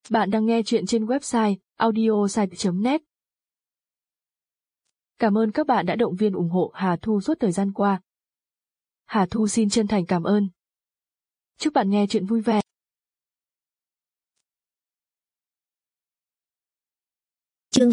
Bạn đang nghe chuyện trên website audiosite.net. Cảm ơn các bạn đã động viên ủng hộ Hà Thu suốt thời gian qua. Hà Thu xin chân thành cảm ơn. Chúc bạn nghe chuyện vui vẻ. Chương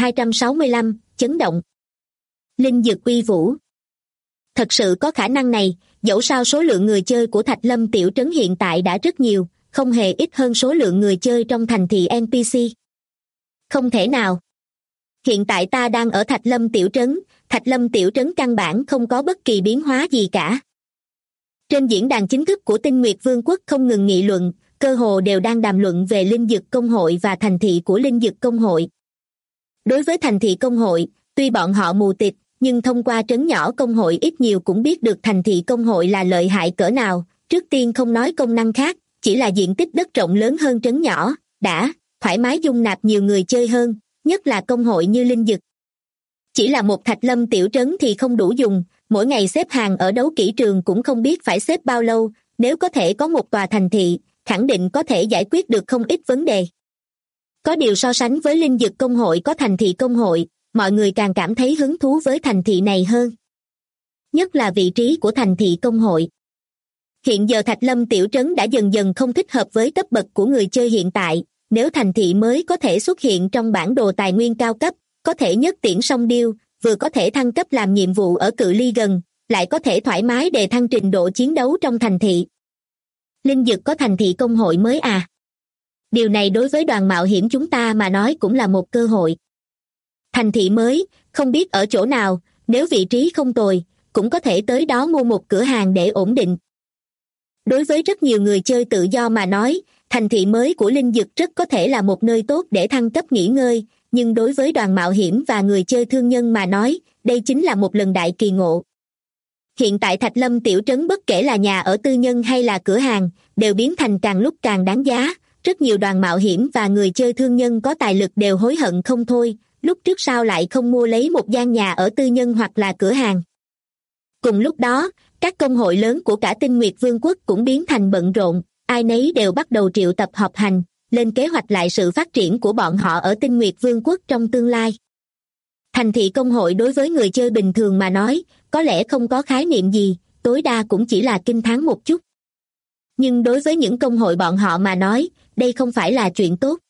2265, chấn động. Linh dược uy vũ. Thật sự có khả năng này, dẫu sao số lượng người chơi của Thạch Lâm tiểu trấn hiện tại đã rất nhiều, không hề ít hơn số lượng người chơi trong thành thị NPC. Không thể nào. Hiện tại ta đang ở Thạch Lâm tiểu trấn căn bản không có bất kỳ biến hóa gì cả. Trên diễn đàn chính thức của Tinh Nguyệt Vương quốc không ngừng nghị luận, cơ hồ đều đang đàm luận về linh dược công hội và thành thị của linh dược công hội. Đối với thành thị công hội, tuy bọn họ mù tịt, nhưng thông qua trấn nhỏ công hội ít nhiều cũng biết được thành thị công hội là lợi hại cỡ nào. Trước tiên không nói công năng khác, chỉ là diện tích đất rộng lớn hơn trấn nhỏ, đã thoải mái dung nạp nhiều người chơi hơn, nhất là công hội như linh dực. Chỉ là một Thạch Lâm tiểu trấn thì không đủ dùng, mỗi ngày xếp hàng ở đấu kỹ trường cũng không biết phải xếp bao lâu, nếu có thể có một tòa thành thị, khẳng định có thể giải quyết được không ít vấn đề. Có điều so sánh với linh dực công hội có thành thị công hội, mọi người càng cảm thấy hứng thú với thành thị này hơn. Nhất là vị trí của thành thị công hội. Hiện giờ Thạch Lâm tiểu trấn đã dần dần không thích hợp với cấp bậc của người chơi hiện tại, nếu thành thị mới có thể xuất hiện trong bản đồ tài nguyên cao cấp, có thể nhất tiễn song điêu, vừa có thể thăng cấp làm nhiệm vụ ở cự ly gần, lại có thể thoải mái đề thăng trình độ chiến đấu trong thành thị. Linh dực có thành thị công hội mới à? Điều này đối với đoàn mạo hiểm chúng ta mà nói cũng là một cơ hội. Thành thị mới, không biết ở chỗ nào, nếu vị trí không tồi, cũng có thể tới đó mua một cửa hàng để ổn định. Đối với rất nhiều người chơi tự do mà nói, thành thị mới của linh dực rất có thể là một nơi tốt để thăng cấp nghỉ ngơi, nhưng đối với đoàn mạo hiểm và người chơi thương nhân mà nói, đây chính là một lần đại kỳ ngộ. Hiện tại Thạch Lâm tiểu trấn bất kể là nhà ở tư nhân hay là cửa hàng, đều biến thành càng lúc càng đáng giá, rất nhiều đoàn mạo hiểm và người chơi thương nhân có tài lực đều hối hận không thôi, lúc trước sao lại không mua lấy một gian nhà ở tư nhân hoặc là cửa hàng. Cùng lúc đó, các công hội lớn của cả Tinh Nguyệt Vương quốc cũng biến thành bận rộn, ai nấy đều bắt đầu triệu tập họp hành, lên kế hoạch lại sự phát triển của bọn họ ở Tinh Nguyệt Vương quốc trong tương lai. Thành thị công hội đối với người chơi bình thường mà nói, có lẽ không có khái niệm gì, tối đa cũng chỉ là kinh thán một chút. Nhưng đối với những công hội bọn họ mà nói, đây không phải là chuyện tốt.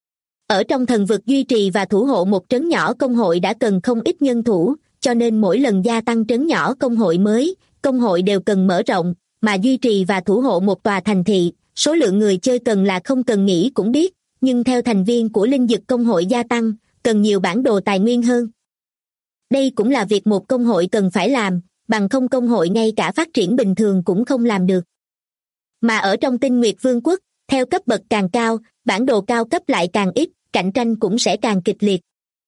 Ở trong thần vực duy trì và thủ hộ một trấn nhỏ công hội đã cần không ít nhân thủ, cho nên mỗi lần gia tăng trấn nhỏ công hội mới, công hội đều cần mở rộng, mà duy trì và thủ hộ một tòa thành thị, số lượng người chơi cần là không cần nghĩ cũng biết, nhưng theo thành viên của linh dực công hội gia tăng, cần nhiều bản đồ tài nguyên hơn. Đây cũng là việc một công hội cần phải làm, bằng không công hội ngay cả phát triển bình thường cũng không làm được. Mà ở trong Tinh Nguyệt Vương quốc, theo cấp bậc càng cao, bản đồ cao cấp lại càng ít, cạnh tranh cũng sẽ càng kịch liệt.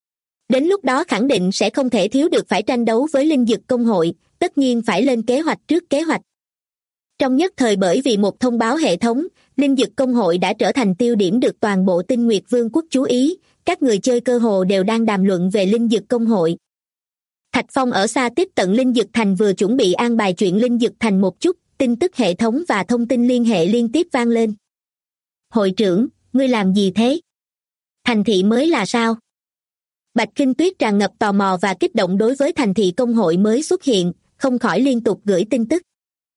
Đến lúc đó khẳng định sẽ không thể thiếu được phải tranh đấu với linh dực công hội, tất nhiên phải lên kế hoạch trước kế hoạch. Trong nhất thời bởi vì một thông báo hệ thống, linh dực công hội đã trở thành tiêu điểm được toàn bộ Tinh Nguyệt Vương quốc chú ý, các người chơi cơ hồ đều đang đàm luận về linh dực công hội. Thạch Phong ở xa tiếp tận linh dực thành vừa chuẩn bị an bài chuyện linh dực thành một chút, tin tức hệ thống và thông tin liên hệ liên tiếp vang lên. Hội trưởng, ngươi làm gì thế? Thành thị mới là sao? Bạch Kinh Tuyết tràn ngập tò mò và kích động đối với thành thị công hội mới xuất hiện, không khỏi liên tục gửi tin tức.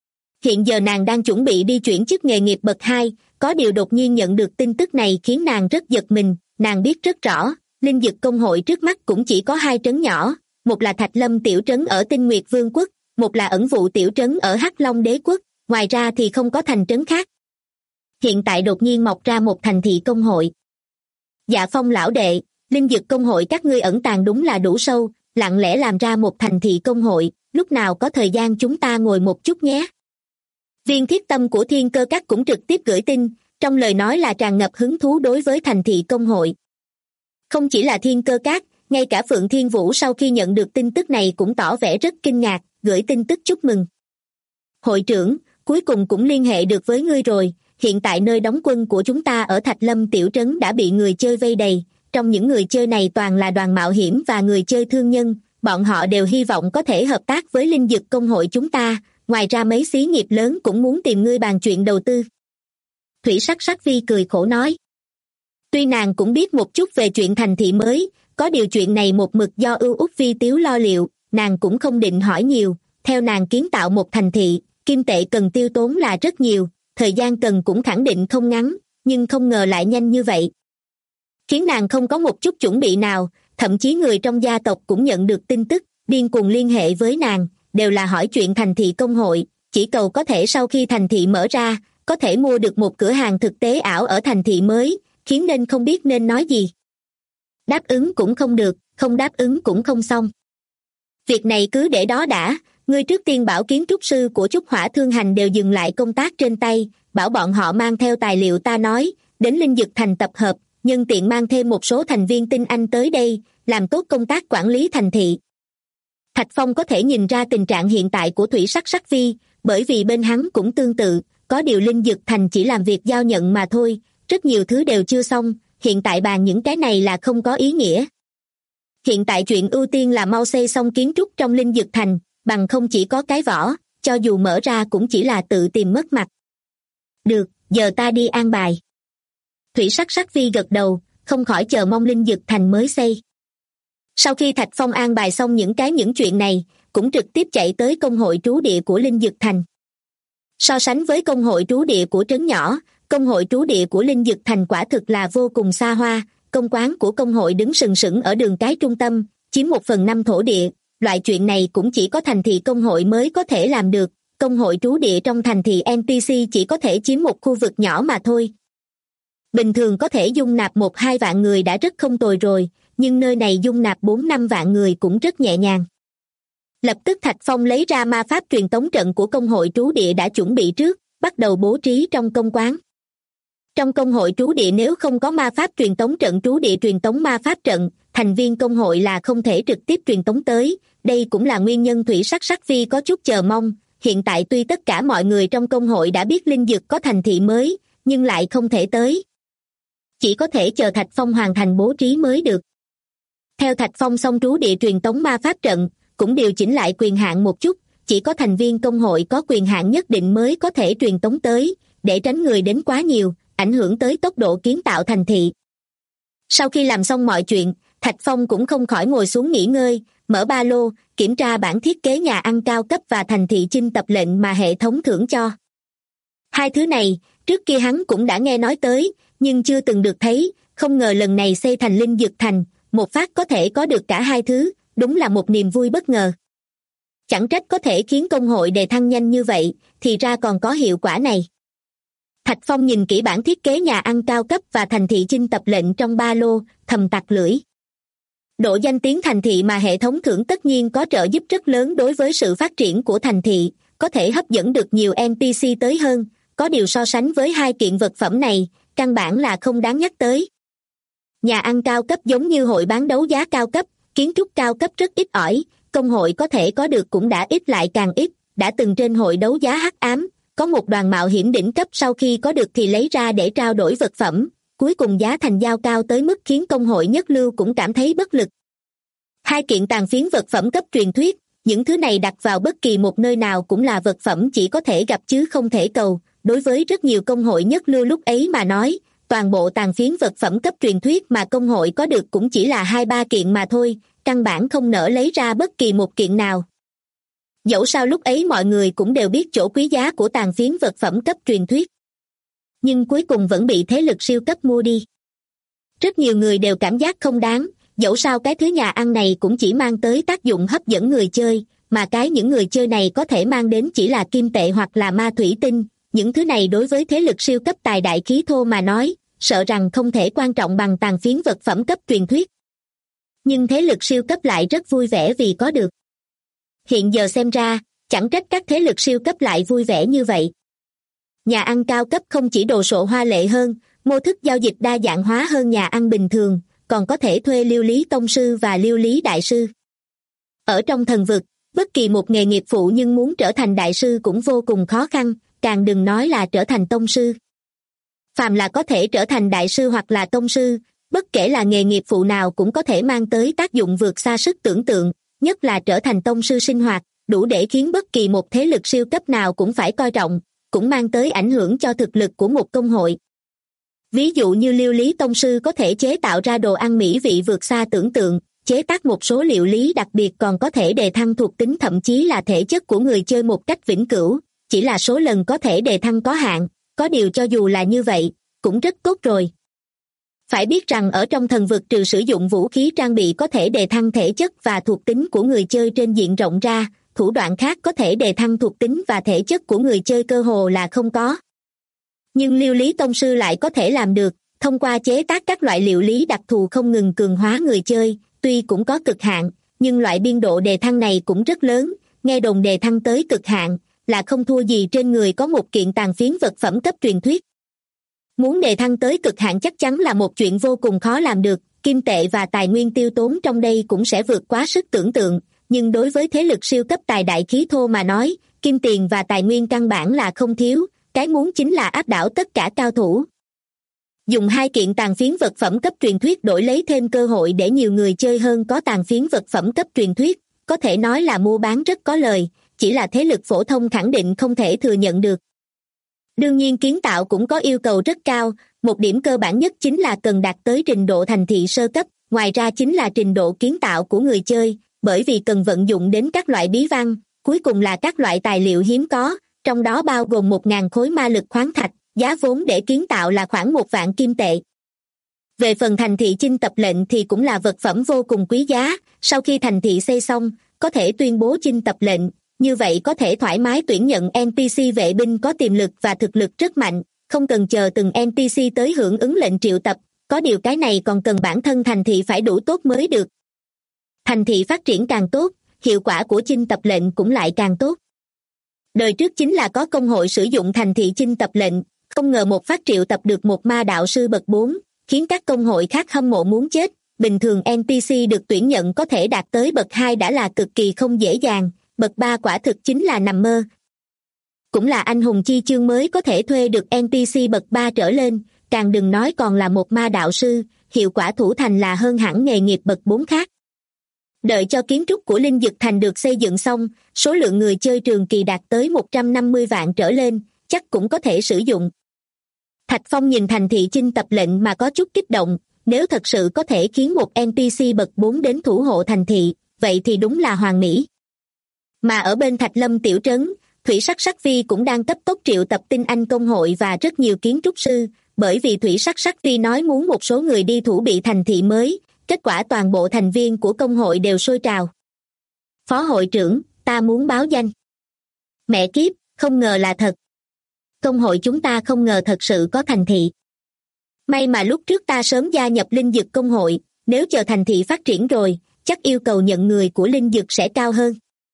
Hiện giờ nàng đang chuẩn bị đi chuyển chức nghề nghiệp bậc 2, có điều đột nhiên nhận được tin tức này khiến nàng rất giật mình, nàng biết rất rõ, linh dực công hội trước mắt cũng chỉ có 2 trấn nhỏ, một là Thạch Lâm tiểu trấn ở Tinh Nguyệt Vương quốc, một là Ẩn Vụ tiểu trấn ở Hắc Long đế quốc, ngoài ra thì không có thành trấn khác. Hiện tại đột nhiên mọc ra một thành thị công hội. Dạ Phong lão đệ, linh dực công hội các ngươi ẩn tàng đúng là đủ sâu, lặng lẽ làm ra một thành thị công hội, lúc nào có thời gian chúng ta ngồi một chút nhé. Viên Thiết Tâm của Thiên Cơ Các cũng trực tiếp gửi tin, trong lời nói là tràn ngập hứng thú đối với thành thị công hội. Không chỉ là Thiên Cơ Các, ngay cả Phượng Thiên Vũ sau khi nhận được tin tức này cũng tỏ vẻ rất kinh ngạc, gửi tin tức chúc mừng. Hội trưởng, cuối cùng cũng liên hệ được với ngươi rồi, hiện tại nơi đóng quân của chúng ta ở Thạch Lâm tiểu trấn đã bị người chơi vây đầy, trong những người chơi này toàn là đoàn mạo hiểm và người chơi thương nhân, bọn họ đều hy vọng có thể hợp tác với linh dực công hội chúng ta, ngoài ra mấy xí nghiệp lớn cũng muốn tìm ngươi bàn chuyện đầu tư. Thủy Sắc Sắc Vi cười khổ nói. Tuy nàng cũng biết một chút về chuyện thành thị mới, có điều chuyện này một mực do Ưu Úc Vi Tiếu lo liệu, nàng cũng không định hỏi nhiều. Theo nàng kiến tạo một thành thị, kim tệ cần tiêu tốn là rất nhiều, thời gian cần cũng khẳng định không ngắn, nhưng không ngờ lại nhanh như vậy. Khiến nàng không có một chút chuẩn bị nào, thậm chí người trong gia tộc cũng nhận được tin tức, điên cuồng liên hệ với nàng, đều là hỏi chuyện thành thị công hội, chỉ cầu có thể sau khi thành thị mở ra, có thể mua được một cửa hàng thực tế ảo ở thành thị mới, khiến nên không biết nên nói gì. Đáp ứng cũng không được, không đáp ứng cũng không xong. Việc này cứ để đó đã, ngươi trước tiên bảo kiến trúc sư của Trúc Hỏa Thương Hành đều dừng lại công tác trên tay, bảo bọn họ mang theo tài liệu ta nói, đến Linh Dực Thành tập hợp, nhân tiện mang thêm một số thành viên tinh anh tới đây, làm tốt công tác quản lý thành thị. Thạch Phong có thể nhìn ra tình trạng hiện tại của Thủy Sắc Sắc Vi, bởi vì bên hắn cũng tương tự, có điều Linh Dực Thành chỉ làm việc giao nhận mà thôi, rất nhiều thứ đều chưa xong, hiện tại bàn những cái này là không có ý nghĩa. Hiện tại chuyện ưu tiên là mau xây xong kiến trúc trong Linh Dực Thành, bằng không chỉ có cái vỏ, cho dù mở ra cũng chỉ là tự tìm mất mặt. Được, giờ ta đi an bài. Thủy Sắc Sắc Vi gật đầu, không khỏi chờ mong Linh Dực Thành mới xây. Sau khi Thạch Phong an bài xong những chuyện này, cũng trực tiếp chạy tới công hội trú địa của Linh Dực Thành. So sánh với công hội trú địa của trấn nhỏ, công hội trú địa của Linh Dực Thành quả thực là vô cùng xa hoa, công quán của công hội đứng sừng sững ở đường cái trung tâm, chiếm 1/5 thổ địa, loại chuyện này cũng chỉ có thành thị công hội mới có thể làm được, công hội trú địa trong thành thị NPC chỉ có thể chiếm một khu vực nhỏ mà thôi. Bình thường có thể dung nạp 1-2 vạn người đã rất không tồi rồi, nhưng nơi này dung nạp 4-5 vạn người cũng rất nhẹ nhàng. Lập tức Thạch Phong lấy ra ma pháp truyền tống trận của công hội trú địa đã chuẩn bị trước, bắt đầu bố trí trong công quán. Trong công hội trú địa nếu không có ma pháp truyền tống trận trú địa truyền tống ma pháp trận, thành viên công hội là không thể trực tiếp truyền tống tới, đây cũng là nguyên nhân Thủy Sắc Sắc Vi có chút chờ mong. Hiện tại tuy tất cả mọi người trong công hội đã biết Linh Dực có thành thị mới, nhưng lại không thể tới. Chỉ có thể chờ Thạch Phong hoàn thành bố trí mới được. Theo Thạch Phong xong trú địa truyền tống ma pháp trận, cũng điều chỉnh lại quyền hạn một chút, chỉ có thành viên công hội có quyền hạn nhất định mới có thể truyền tống tới, để tránh người đến quá nhiều, ảnh hưởng tới tốc độ kiến tạo thành thị. Sau khi làm xong mọi chuyện, Thạch Phong cũng không khỏi ngồi xuống nghỉ ngơi, mở ba lô, kiểm tra bản thiết kế nhà ăn cao cấp và thành thị chinh tập lệnh mà hệ thống thưởng cho. Hai thứ này, trước kia hắn cũng đã nghe nói tới, nhưng chưa từng được thấy, không ngờ lần này xây thành Linh Dực Thành, một phát có thể có được cả hai thứ, đúng là một niềm vui bất ngờ. Chẳng trách có thể khiến công hội đề thăng nhanh như vậy, thì ra còn có hiệu quả này. Thạch Phong nhìn kỹ bản thiết kế nhà ăn cao cấp và thành thị chinh tập lệnh trong ba lô, thầm tặc lưỡi. Độ danh tiếng thành thị mà hệ thống thưởng tất nhiên có trợ giúp rất lớn đối với sự phát triển của thành thị, có thể hấp dẫn được nhiều NPC tới hơn, có điều so sánh với hai kiện vật phẩm này, căn bản là không đáng nhắc tới. Nhà ăn cao cấp giống như hội bán đấu giá cao cấp, kiến trúc cao cấp rất ít ỏi, công hội có thể có được cũng đã ít lại càng ít, đã từng trên hội đấu giá hắc ám, có một đoàn mạo hiểm đỉnh cấp sau khi có được thì lấy ra để trao đổi vật phẩm, cuối cùng giá thành giao cao tới mức khiến công hội nhất lưu cũng cảm thấy bất lực. Hai kiện tàn phiến vật phẩm cấp truyền thuyết, những thứ này đặt vào bất kỳ một nơi nào cũng là vật phẩm chỉ có thể gặp chứ không thể cầu, đối với rất nhiều công hội nhất lưu lúc ấy mà nói, toàn bộ tàn phiến vật phẩm cấp truyền thuyết mà công hội có được cũng chỉ là 2-3 kiện mà thôi, căn bản không nỡ lấy ra bất kỳ một kiện nào. Dẫu sao lúc ấy mọi người cũng đều biết chỗ quý giá của tàn phiến vật phẩm cấp truyền thuyết. Nhưng cuối cùng vẫn bị thế lực siêu cấp mua đi. Rất nhiều người đều cảm giác không đáng, dẫu sao cái thứ nhà ăn này cũng chỉ mang tới tác dụng hấp dẫn người chơi, mà những người chơi này có thể mang đến chỉ là kim tệ hoặc là ma thủy tinh, những thứ này đối với thế lực siêu cấp tài đại khí thô mà nói, sợ rằng không thể quan trọng bằng tàn phiến vật phẩm cấp truyền thuyết. Nhưng thế lực siêu cấp lại rất vui vẻ vì có được. Hiện giờ xem ra, chẳng trách các thế lực siêu cấp lại vui vẻ như vậy. Nhà ăn cao cấp không chỉ đồ sộ hoa lệ hơn, mô thức giao dịch đa dạng hóa hơn nhà ăn bình thường, còn có thể thuê liêu lý tông sư và liêu lý đại sư. Ở trong thần vực, bất kỳ một nghề nghiệp phụ nhưng muốn trở thành đại sư cũng vô cùng khó khăn, càng đừng nói là trở thành tông sư. Phàm là có thể trở thành đại sư hoặc là tông sư, bất kể là nghề nghiệp phụ nào cũng có thể mang tới tác dụng vượt xa sức tưởng tượng, nhất là trở thành tông sư sinh hoạt, đủ để khiến bất kỳ một thế lực siêu cấp nào cũng phải coi trọng, cũng mang tới ảnh hưởng cho thực lực của một công hội. Ví dụ như Liêu Lý Tông Sư có thể chế tạo ra đồ ăn mỹ vị vượt xa tưởng tượng, chế tác một số liệu lý đặc biệt còn có thể đề thăng thuộc tính thậm chí là thể chất của người chơi một cách vĩnh cửu, chỉ là số lần có thể đề thăng có hạn, có điều cho dù là như vậy, cũng rất tốt rồi. Phải biết rằng ở trong thần vực trừ sử dụng vũ khí trang bị có thể đề thăng thể chất và thuộc tính của người chơi trên diện rộng ra, thủ đoạn khác có thể đề thăng thuộc tính và thể chất của người chơi cơ hồ là không có. Nhưng Liêu Lý Tông Sư lại có thể làm được, thông qua chế tác các loại liệu lý đặc thù không ngừng cường hóa người chơi, tuy cũng có cực hạn, nhưng loại biên độ đề thăng này cũng rất lớn, nghe đồn đề thăng tới cực hạn, là không thua gì trên người có một kiện tàn phiến vật phẩm cấp truyền thuyết. Muốn đề thăng tới cực hạn chắc chắn là một chuyện vô cùng khó làm được, kim tệ và tài nguyên tiêu tốn trong đây cũng sẽ vượt quá sức tưởng tượng, nhưng đối với thế lực siêu cấp tài đại khí thô mà nói, kim tiền và tài nguyên căn bản là không thiếu, cái muốn chính là áp đảo tất cả cao thủ. Dùng 2 kiện tàn phiến vật phẩm cấp truyền thuyết đổi lấy thêm cơ hội để nhiều người chơi hơn có tàn phiến vật phẩm cấp truyền thuyết, có thể nói là mua bán rất có lời, chỉ là thế lực phổ thông khẳng định không thể thừa nhận được. Đương nhiên kiến tạo cũng có yêu cầu rất cao, một điểm cơ bản nhất chính là cần đạt tới trình độ thành thị sơ cấp, ngoài ra chính là trình độ kiến tạo của người chơi, bởi vì cần vận dụng đến các loại bí văn, cuối cùng là các loại tài liệu hiếm có, trong đó bao gồm 1.000 khối ma lực khoáng thạch, giá vốn để kiến tạo là khoảng 1 vạn kim tệ. Về phần thành thị chinh tập lệnh thì cũng là vật phẩm vô cùng quý giá, sau khi thành thị xây xong, có thể tuyên bố chinh tập lệnh, như vậy có thể thoải mái tuyển nhận NPC vệ binh có tiềm lực và thực lực rất mạnh, không cần chờ từng NPC tới hưởng ứng lệnh triệu tập, có điều cái này còn cần bản thân thành thị phải đủ tốt mới được. Thành thị phát triển càng tốt, hiệu quả của chinh tập lệnh cũng lại càng tốt. Đời trước chính là có công hội sử dụng thành thị chinh tập lệnh, không ngờ một phát triệu tập được một ma đạo sư bậc 4, khiến các công hội khác hâm mộ muốn chết, bình thường NPC được tuyển nhận có thể đạt tới bậc 2 đã là cực kỳ không dễ dàng, bậc 3 quả thực chính là nằm mơ. Cũng là anh hùng chi chương mới có thể thuê được NPC bậc 3 trở lên, càng đừng nói còn là một ma đạo sư, hiệu quả thủ thành là hơn hẳn nghề nghiệp bậc 4 khác. Đợi cho kiến trúc của Linh Dực Thành được xây dựng xong, số lượng người chơi trường kỳ đạt tới 150 vạn trở lên, chắc cũng có thể sử dụng. Thạch Phong nhìn thành thị chinh tập lệnh mà có chút kích động, nếu thật sự có thể khiến một NPC bậc 4 đến thủ hộ thành thị, vậy thì đúng là hoàn mỹ. Mà ở bên Thạch Lâm tiểu trấn, Thủy Sắc Sắc Vi cũng đang cấp tốc triệu tập tinh anh công hội và rất nhiều kiến trúc sư, bởi vì Thủy Sắc Sắc Vi nói muốn một số người đi thủ bị thành thị mới, kết quả toàn bộ thành viên của công hội đều sôi trào. Phó hội trưởng, ta muốn báo danh. Mẹ kiếp, không ngờ là thật. Công hội chúng ta không ngờ thật sự có thành thị. May mà lúc trước ta sớm gia nhập Linh Dực công hội, nếu chờ thành thị phát triển rồi, chắc yêu cầu nhận người của Linh Dực sẽ cao hơn.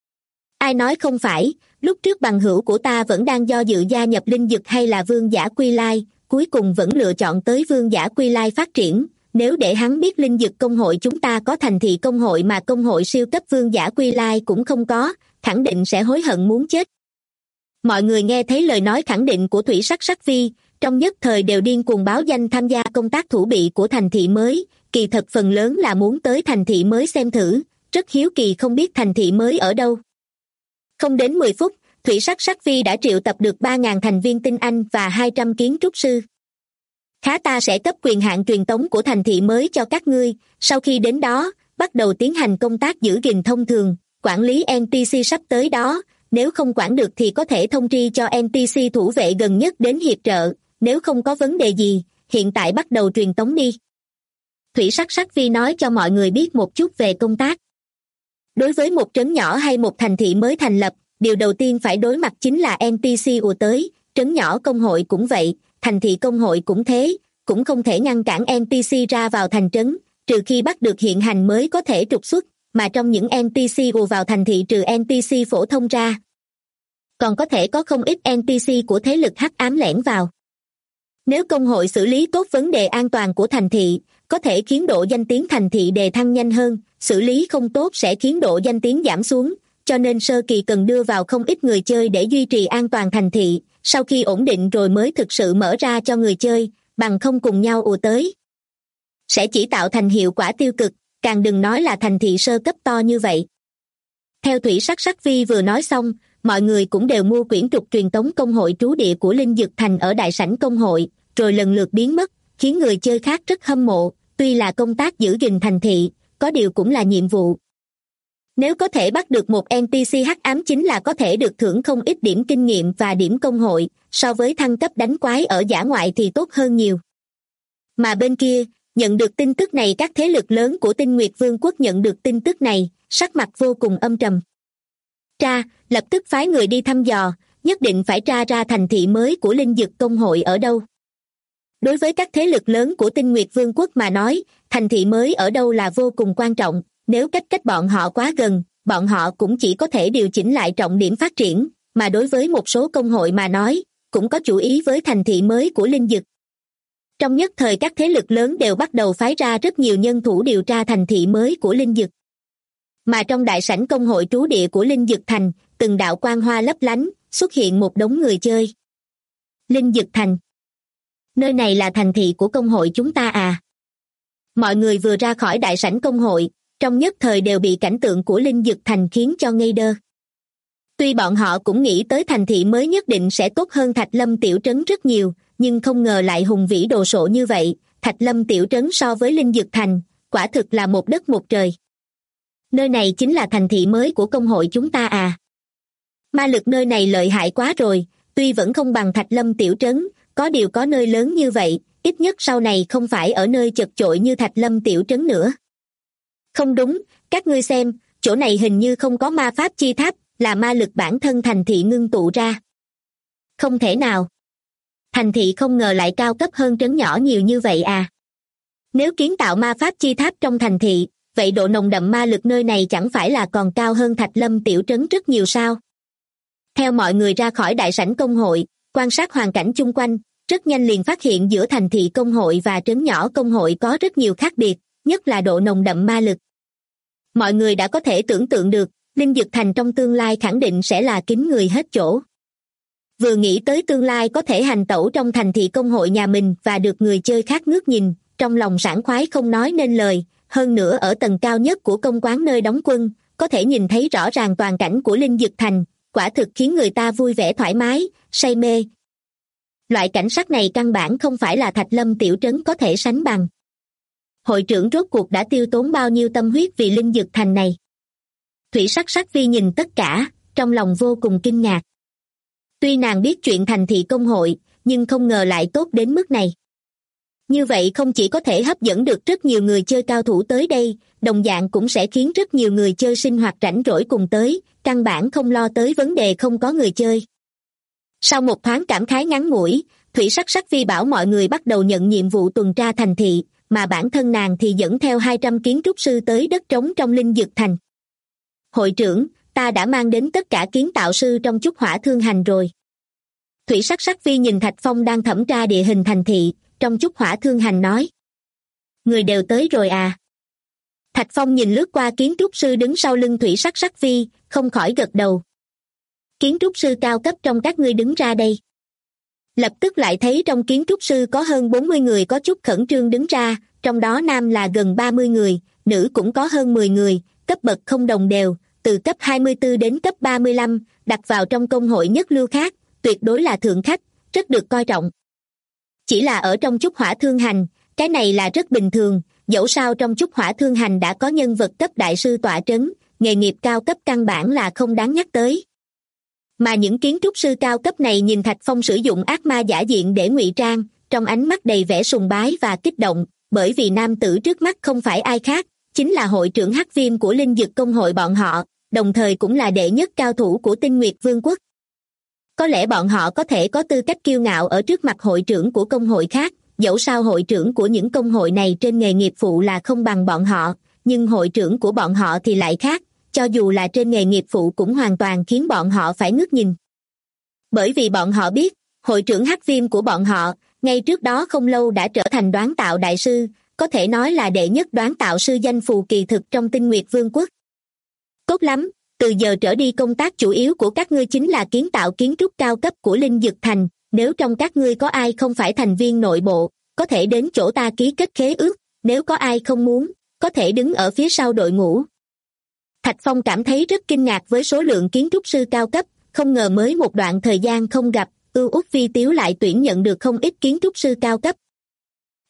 Ai nói không phải, lúc trước bằng hữu của ta vẫn đang do dự gia nhập Linh Dực hay là Vương Giả Quy Lai, cuối cùng vẫn lựa chọn tới Vương Giả Quy Lai phát triển. Nếu để hắn biết Linh Dực công hội chúng ta có thành thị công hội mà công hội siêu cấp Vương Giả Quy Lai cũng không có, khẳng định sẽ hối hận muốn chết. Mọi người nghe thấy lời nói khẳng định của Thủy Sắc Sắc Vi, trong nhất thời đều điên cuồng báo danh tham gia công tác thủ bị của thành thị mới, kỳ thật phần lớn là muốn tới thành thị mới xem thử, rất hiếu kỳ không biết thành thị mới ở đâu. Không đến 10 phút, Thủy Sắc Sắc Vi đã triệu tập được 3.000 thành viên tinh anh và 200 kiến trúc sư. Khá, ta sẽ cấp quyền hạn truyền tống của thành thị mới cho các ngươi, sau khi đến đó, bắt đầu tiến hành công tác giữ gìn thông thường, quản lý NPC sắp tới đó, nếu không quản được thì có thể thông tri cho NPC thủ vệ gần nhất đến hiệp trợ, nếu không có vấn đề gì, hiện tại bắt đầu truyền tống đi. Thủy Sắc Sắc Vi nói cho mọi người biết một chút về công tác. Đối với một trấn nhỏ hay một thành thị mới thành lập, điều đầu tiên phải đối mặt chính là NPC ùa tới, trấn nhỏ công hội cũng vậy, thành thị công hội cũng thế, cũng không thể ngăn cản NPC ra vào thành trấn, trừ khi bắt được hiện hành mới có thể trục xuất, mà trong những NPC ùa vào thành thị trừ NPC phổ thông ra, còn có thể có không ít NPC của thế lực hắc ám lẻn vào. Nếu công hội xử lý tốt vấn đề an toàn của thành thị, có thể khiến độ danh tiếng thành thị đề thăng nhanh hơn, xử lý không tốt sẽ khiến độ danh tiếng giảm xuống, cho nên sơ kỳ cần đưa vào không ít người chơi để duy trì an toàn thành thị, sau khi ổn định rồi mới thực sự mở ra cho người chơi, bằng không cùng nhau ùa tới, sẽ chỉ tạo thành hiệu quả tiêu cực, càng đừng nói là thành thị sơ cấp to như vậy. Theo Thủy Sắc Sắc Vi vừa nói xong, mọi người cũng đều mua quyển trục truyền tống công hội trú địa của Linh Dực Thành ở đại sảnh công hội, rồi lần lượt biến mất, khiến người chơi khác rất hâm mộ. Tuy là công tác giữ gìn thành thị, có điều cũng là nhiệm vụ. Nếu có thể bắt được một NPC hắc ám chính là có thể được thưởng không ít điểm kinh nghiệm và điểm công hội, so với thăng cấp đánh quái ở dã ngoại thì tốt hơn nhiều. Mà bên kia, nhận được tin tức này, các thế lực lớn của Tinh Nguyệt Vương quốc nhận được tin tức này, sắc mặt vô cùng âm trầm. Lập tức phái người đi thăm dò, nhất định phải tra ra thành thị mới của Linh Dực Công hội ở đâu. Đối với các thế lực lớn của Tinh Nguyệt Vương quốc mà nói, thành thị mới ở đâu là vô cùng quan trọng, nếu cách bọn họ quá gần, bọn họ cũng chỉ có thể điều chỉnh lại trọng điểm phát triển, mà đối với một số công hội mà nói, cũng có chủ ý với thành thị mới của Linh Dực. Trong nhất thời các thế lực lớn đều bắt đầu phái ra rất nhiều nhân thủ điều tra thành thị mới của Linh Dực. Mà trong đại sảnh công hội trú địa của Linh Dực Thành, từng đạo quang hoa lấp lánh, xuất hiện một đống người chơi. Linh Dực Thành. Nơi này là thành thị của công hội chúng ta à? Mọi người vừa ra khỏi đại sảnh công hội, trong nhất thời đều bị cảnh tượng của Linh Dực Thành khiến cho ngây đơ. Tuy bọn họ cũng nghĩ tới thành thị mới nhất định sẽ tốt hơn Thạch Lâm tiểu trấn rất nhiều, nhưng không ngờ lại hùng vĩ đồ sộ như vậy. Thạch Lâm tiểu trấn so với Linh Dực Thành, quả thực là một đất một trời. Nơi này chính là thành thị mới của công hội chúng ta à? Ma lực nơi này lợi hại quá rồi, tuy vẫn không bằng Thạch Lâm tiểu trấn, có điều có nơi lớn như vậy, ít nhất sau này không phải ở nơi chật chội như Thạch Lâm tiểu trấn nữa. Không đúng, các ngươi xem, chỗ này hình như không có ma pháp chi tháp, là ma lực bản thân thành thị ngưng tụ ra. Không thể nào. Thành thị không ngờ lại cao cấp hơn trấn nhỏ nhiều như vậy à? Nếu kiến tạo ma pháp chi tháp trong thành thị, vậy độ nồng đậm ma lực nơi này chẳng phải là còn cao hơn Thạch Lâm tiểu trấn rất nhiều sao? Theo mọi người ra khỏi đại sảnh công hội, quan sát hoàn cảnh chung quanh, rất nhanh liền phát hiện giữa thành thị công hội và trấn nhỏ công hội có rất nhiều khác biệt, nhất là độ nồng đậm ma lực. Mọi người đã có thể tưởng tượng được, Linh Dực Thành trong tương lai khẳng định sẽ là kín người hết chỗ. Vừa nghĩ tới tương lai có thể hành tẩu trong thành thị công hội nhà mình và được người chơi khác ngước nhìn, trong lòng sảng khoái không nói nên lời. Hơn nữa ở tầng cao nhất của công quán nơi đóng quân, có thể nhìn thấy rõ ràng toàn cảnh của Linh Dực Thành, quả thực khiến người ta vui vẻ thoải mái, say mê. Loại cảnh sắc này căn bản không phải là Thạch Lâm tiểu trấn có thể sánh bằng. Hội trưởng rốt cuộc đã tiêu tốn bao nhiêu tâm huyết vì Linh Dực Thành này? Thủy Sắc Sắc Vi nhìn tất cả, trong lòng vô cùng kinh ngạc. Tuy nàng biết chuyện thành thị công hội, nhưng không ngờ lại tốt đến mức này. Như vậy không chỉ có thể hấp dẫn được rất nhiều người chơi cao thủ tới đây, đồng dạng cũng sẽ khiến rất nhiều người chơi sinh hoạt rảnh rỗi cùng tới, căn bản không lo tới vấn đề không có người chơi. Sau một thoáng cảm khái ngắn ngủi, Thủy Sắc Sắc Vi bảo mọi người bắt đầu nhận nhiệm vụ tuần tra thành thị, mà bản thân nàng thì dẫn theo 200 kiến trúc sư tới đất trống trong Linh Dực Thành. Hội trưởng, ta đã mang đến tất cả kiến tạo sư trong Chúc Hỏa Thương Hành rồi. Thủy Sắc Sắc Vi nhìn Thạch Phong đang thẩm tra địa hình thành thị, trong Chúc Hỏa Thương Hành nói. Người đều tới rồi à? Thạch Phong nhìn lướt qua kiến trúc sư đứng sau lưng Thủy Sắc Sắc Vi, không khỏi gật đầu. Kiến trúc sư cao cấp trong các ngươi đứng ra đây. Lập tức lại thấy trong kiến trúc sư có hơn 40 người có chút khẩn trương đứng ra, trong đó nam là gần 30 người, nữ cũng có hơn 10 người, cấp bậc không đồng đều, từ cấp 24 đến cấp 35, đặt vào trong công hội nhất lưu khác, tuyệt đối là thượng khách, rất được coi trọng. Chỉ là ở trong Chúc Hỏa Thương Hành, cái này là rất bình thường, dẫu sao trong Chúc Hỏa Thương Hành đã có nhân vật cấp đại sư tọa trấn, nghề nghiệp cao cấp căn bản là không đáng nhắc tới. Mà những kiến trúc sư cao cấp này nhìn Thạch Phong sử dụng ác ma giả diện để ngụy trang, trong ánh mắt đầy vẻ sùng bái và kích động, bởi vì nam tử trước mắt không phải ai khác, chính là hội trưởng Hắc Viêm của Linh Dực công hội bọn họ, đồng thời cũng là đệ nhất cao thủ của Tinh Nguyệt Vương quốc. Có lẽ bọn họ có thể có tư cách kiêu ngạo ở trước mặt hội trưởng của công hội khác, dẫu sao hội trưởng của những công hội này trên nghề nghiệp phụ là không bằng bọn họ, nhưng hội trưởng của bọn họ thì lại khác, cho dù là trên nghề nghiệp phụ cũng hoàn toàn khiến bọn họ phải ngước nhìn. Bởi vì bọn họ biết, hội trưởng Hắc Viêm của bọn họ, ngay trước đó không lâu đã trở thành đoán tạo đại sư, có thể nói là đệ nhất đoán tạo sư danh phù kỳ thực trong Tinh Nguyệt Vương quốc. Tốt lắm, từ giờ trở đi công tác chủ yếu của các ngươi chính là kiến tạo kiến trúc cao cấp của Linh Dực Thành, nếu trong các ngươi có ai không phải thành viên nội bộ, có thể đến chỗ ta ký kết khế ước, nếu có ai không muốn, có thể đứng ở phía sau đội ngũ. Thạch Phong cảm thấy rất kinh ngạc với số lượng kiến trúc sư cao cấp, không ngờ mới một đoạn thời gian không gặp, Ưu Úc Vi Tiếu lại tuyển nhận được không ít kiến trúc sư cao cấp.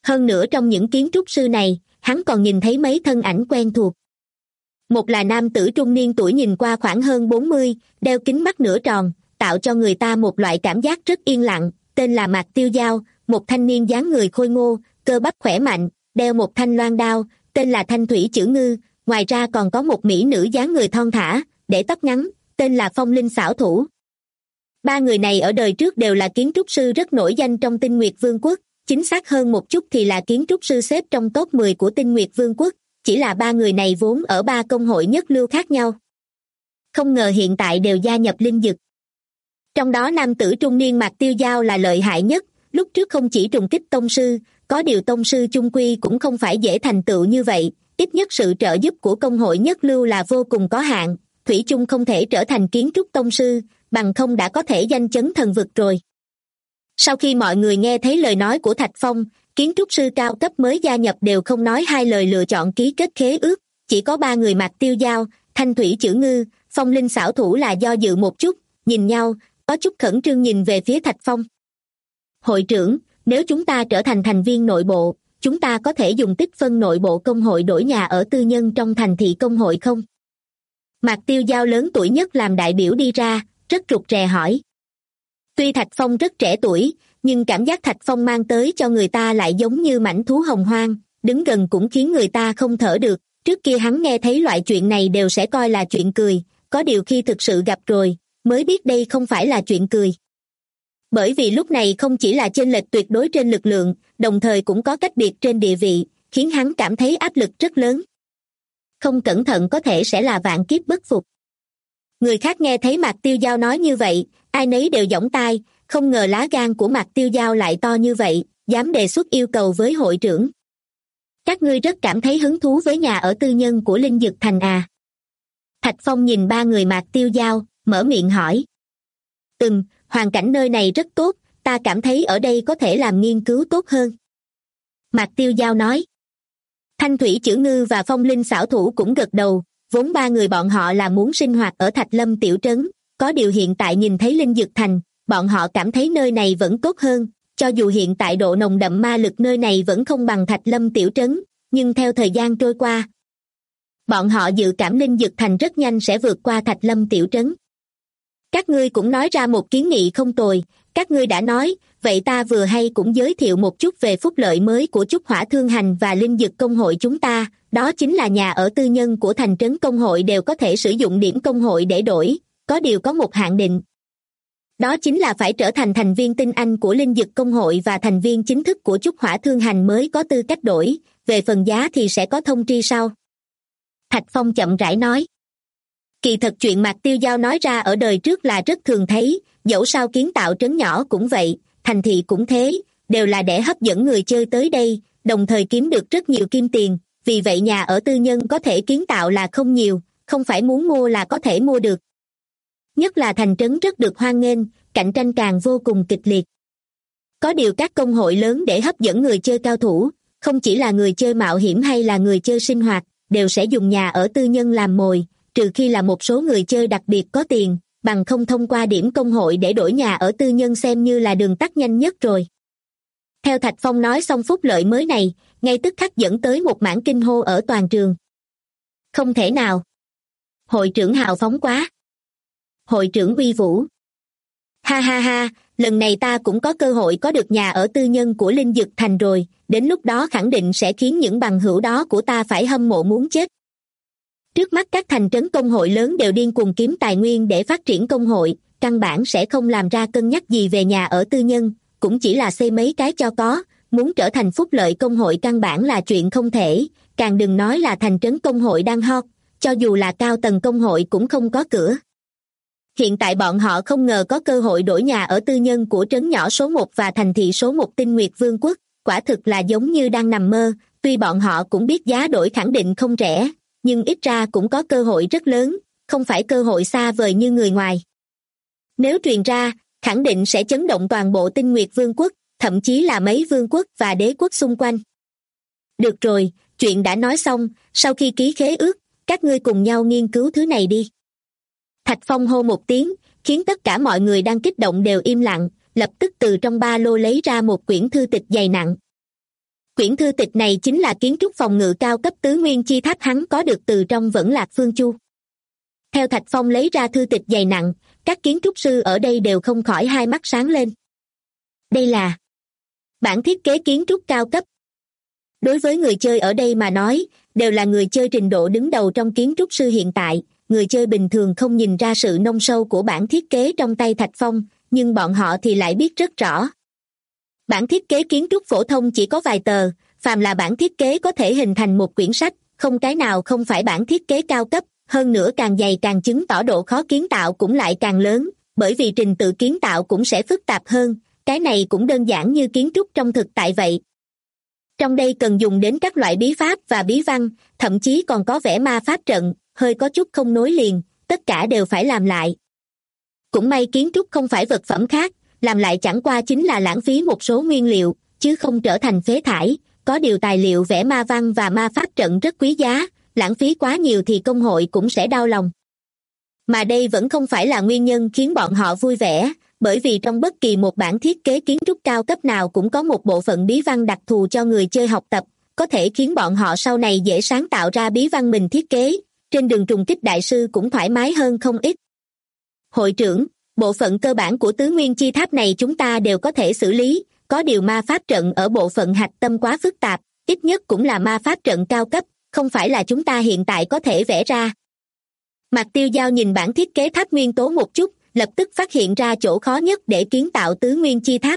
Hơn nữa trong những kiến trúc sư này, hắn còn nhìn thấy mấy thân ảnh quen thuộc. Một là nam tử trung niên tuổi nhìn qua khoảng hơn 40, đeo kính mắt nửa tròn, tạo cho người ta một loại cảm giác rất yên lặng, tên là Mạc Tiêu Dao, một thanh niên dáng người khôi ngô, cơ bắp khỏe mạnh, đeo một thanh loan đao, tên là Thanh Thủy Chữ Ngư, ngoài ra còn có một mỹ nữ dáng người thon thả, để tóc ngắn, tên là Phong Linh Xảo Thủ. Ba người này ở đời trước đều là kiến trúc sư rất nổi danh trong Tinh Nguyệt Vương quốc, chính xác hơn một chút thì là kiến trúc sư xếp trong top 10 của Tinh Nguyệt Vương quốc, chỉ là ba người này vốn ở ba công hội nhất lưu khác nhau. Không ngờ hiện tại đều gia nhập Linh Dực. Trong đó nam tử trung niên Mạc Tiêu Dao là lợi hại nhất, lúc trước không chỉ trùng kích tông sư, có điều tông sư chung quy cũng không phải dễ thành tựu như vậy, ít nhất sự trợ giúp của công hội nhất lưu là vô cùng có hạn, thủy chung không thể trở thành kiến trúc tông sư, bằng không đã có thể danh chấn thần vực rồi. Sau khi mọi người nghe thấy lời nói của Thạch Phong, kiến trúc sư cao cấp mới gia nhập đều không nói hai lời lựa chọn ký kết khế ước, chỉ có ba người Mạc Tiêu Dao, Thanh Thủy Chữ Ngư, Phong Linh Xảo Thủ là do dự một chút, nhìn nhau, có chút khẩn trương nhìn về phía Thạch Phong. Hội trưởng, nếu chúng ta trở thành thành viên nội bộ, chúng ta có thể dùng tích phân nội bộ công hội đổi nhà ở tư nhân trong thành thị công hội không? Mạc Tiêu Dao lớn tuổi nhất làm đại biểu đi ra, rất rụt rè hỏi. Tuy Thạch Phong rất trẻ tuổi, nhưng cảm giác Thạch Phong mang tới cho người ta lại giống như mãnh thú hồng hoang, đứng gần cũng khiến người ta không thở được. Trước kia hắn nghe thấy loại chuyện này đều sẽ coi là chuyện cười, có điều khi thực sự gặp rồi, mới biết đây không phải là chuyện cười. Bởi vì lúc này không chỉ là chênh lệch tuyệt đối trên lực lượng, đồng thời cũng có cách biệt trên địa vị, khiến hắn cảm thấy áp lực rất lớn. Không cẩn thận có thể sẽ là vạn kiếp bất phục. Người khác nghe thấy Mạc Tiêu Dao nói như vậy, ai nấy đều giỏng tai, không ngờ lá gan của Mạc Tiêu Dao lại to như vậy, dám đề xuất yêu cầu với hội trưởng. Các ngươi rất cảm thấy hứng thú với nhà ở tư nhân của Linh Dực Thành à? Thạch Phong nhìn ba người Mạc Tiêu Dao, mở miệng hỏi. Hoàn cảnh nơi này rất tốt, ta cảm thấy ở đây có thể làm nghiên cứu tốt hơn. Mạc Tiêu Dao nói. Thanh Thủy Chữ Ngư và Phong Linh Xảo Thủ cũng gật đầu, vốn ba người bọn họ là muốn sinh hoạt ở Thạch Lâm tiểu trấn, có điều hiện tại nhìn thấy Linh Dực Thành, bọn họ cảm thấy nơi này vẫn tốt hơn, cho dù hiện tại độ nồng đậm ma lực nơi này vẫn không bằng Thạch Lâm tiểu trấn, nhưng theo thời gian trôi qua, bọn họ dự cảm Linh Dực Thành rất nhanh sẽ vượt qua Thạch Lâm tiểu trấn. Các ngươi cũng nói ra một kiến nghị không tồi, các ngươi đã nói, vậy ta vừa hay cũng giới thiệu một chút về phúc lợi mới của Trúc Hỏa Thương Hành và Linh Dực Công hội chúng ta, đó chính là nhà ở tư nhân của thành trấn công hội đều có thể sử dụng điểm công hội để đổi, có điều có một hạn định. Đó chính là phải trở thành thành viên tinh anh của Linh Dực Công hội và thành viên chính thức của Trúc Hỏa Thương Hành mới có tư cách đổi, về phần giá thì sẽ có thông tri sau. Thạch Phong chậm rãi nói. Kỳ thật chuyện Mạc Tiêu Dao nói ra ở đời trước là rất thường thấy, dẫu sao kiến tạo trấn nhỏ cũng vậy, thành thị cũng thế, đều là để hấp dẫn người chơi tới đây, đồng thời kiếm được rất nhiều kim tiền, vì vậy nhà ở tư nhân có thể kiến tạo là không nhiều, không phải muốn mua là có thể mua được. Nhất là thành trấn rất được hoan nghênh, cạnh tranh càng vô cùng kịch liệt. Có điều các công hội lớn để hấp dẫn người chơi cao thủ, không chỉ là người chơi mạo hiểm hay là người chơi sinh hoạt, đều sẽ dùng nhà ở tư nhân làm mồi, trừ khi là một số người chơi đặc biệt có tiền, bằng không thông qua điểm công hội để đổi nhà ở tư nhân xem như là đường tắt nhanh nhất rồi. Theo Thạch Phong nói xong phúc lợi mới này, ngay tức khắc dẫn tới một mảng kinh hô ở toàn trường. Không thể nào. Hội trưởng hào phóng quá. Hội trưởng uy vũ. Ha ha ha, lần này ta cũng có cơ hội có được nhà ở tư nhân của Linh Dực Thành rồi, đến lúc đó khẳng định sẽ khiến những bằng hữu đó của ta phải hâm mộ muốn chết. Trước mắt các thành trấn công hội lớn đều điên cuồng kiếm tài nguyên để phát triển công hội, căn bản sẽ không làm ra cân nhắc gì về nhà ở tư nhân, cũng chỉ là xây mấy cái cho có, muốn trở thành phúc lợi công hội căn bản là chuyện không thể, càng đừng nói là thành trấn công hội đang hot, cho dù là cao tầng công hội cũng không có cửa. Hiện tại bọn họ không ngờ có cơ hội đổi nhà ở tư nhân của trấn nhỏ số 1 và thành thị số 1 Tinh Nguyệt Vương quốc, quả thực là giống như đang nằm mơ, tuy bọn họ cũng biết giá đổi khẳng định không rẻ, nhưng ít ra cũng có cơ hội rất lớn, không phải cơ hội xa vời như người ngoài. Nếu truyền ra, khẳng định sẽ chấn động toàn bộ Tinh Nguyệt Vương quốc, thậm chí là mấy vương quốc và đế quốc xung quanh. Được rồi, chuyện đã nói xong, sau khi ký khế ước, các ngươi cùng nhau nghiên cứu thứ này đi. Thạch Phong hô một tiếng, khiến tất cả mọi người đang kích động đều im lặng, lập tức từ trong ba lô lấy ra một quyển thư tịch dày nặng. Quyển thư tịch này chính là kiến trúc phòng ngự cao cấp tứ nguyên chi tháp hắn có được từ trong Vẫn Lạc Phương Chu. Theo Thạch Phong lấy ra thư tịch dày nặng, các kiến trúc sư ở đây đều không khỏi hai mắt sáng lên. Đây là bản thiết kế kiến trúc cao cấp. Đối với người chơi ở đây mà nói, đều là người chơi trình độ đứng đầu trong kiến trúc sư hiện tại, người chơi bình thường không nhìn ra sự nông sâu của bản thiết kế trong tay Thạch Phong, nhưng bọn họ thì lại biết rất rõ. Bản thiết kế kiến trúc phổ thông chỉ có vài tờ, phàm là bản thiết kế có thể hình thành một quyển sách, không cái nào không phải bản thiết kế cao cấp, hơn nữa càng dày càng chứng tỏ độ khó kiến tạo cũng lại càng lớn, bởi vì trình tự kiến tạo cũng sẽ phức tạp hơn, cái này cũng đơn giản như kiến trúc trong thực tại vậy. Trong đây cần dùng đến các loại bí pháp và bí văn, thậm chí còn có vẽ ma pháp trận, hơi có chút không nối liền, tất cả đều phải làm lại. Cũng may kiến trúc không phải vật phẩm khác, làm lại chẳng qua chính là lãng phí một số nguyên liệu, chứ không trở thành phế thải, có điều tài liệu vẽ ma văn và ma pháp trận rất quý giá, lãng phí quá nhiều thì công hội cũng sẽ đau lòng. Mà đây vẫn không phải là nguyên nhân khiến bọn họ vui vẻ, bởi vì trong bất kỳ một bản thiết kế kiến trúc cao cấp nào cũng có một bộ phận bí văn đặc thù cho người chơi học tập, có thể khiến bọn họ sau này dễ sáng tạo ra bí văn mình thiết kế, trên đường trùng kích đại sư cũng thoải mái hơn không ít. Hội trưởng, bộ phận cơ bản của tứ nguyên chi tháp này chúng ta đều có thể xử lý, có điều ma pháp trận ở bộ phận hạch tâm quá phức tạp, ít nhất cũng là ma pháp trận cao cấp, không phải là chúng ta hiện tại có thể vẽ ra. Mạc Tiêu Giao nhìn bản thiết kế tháp nguyên tố một chút, lập tức phát hiện ra chỗ khó nhất để kiến tạo tứ nguyên chi tháp.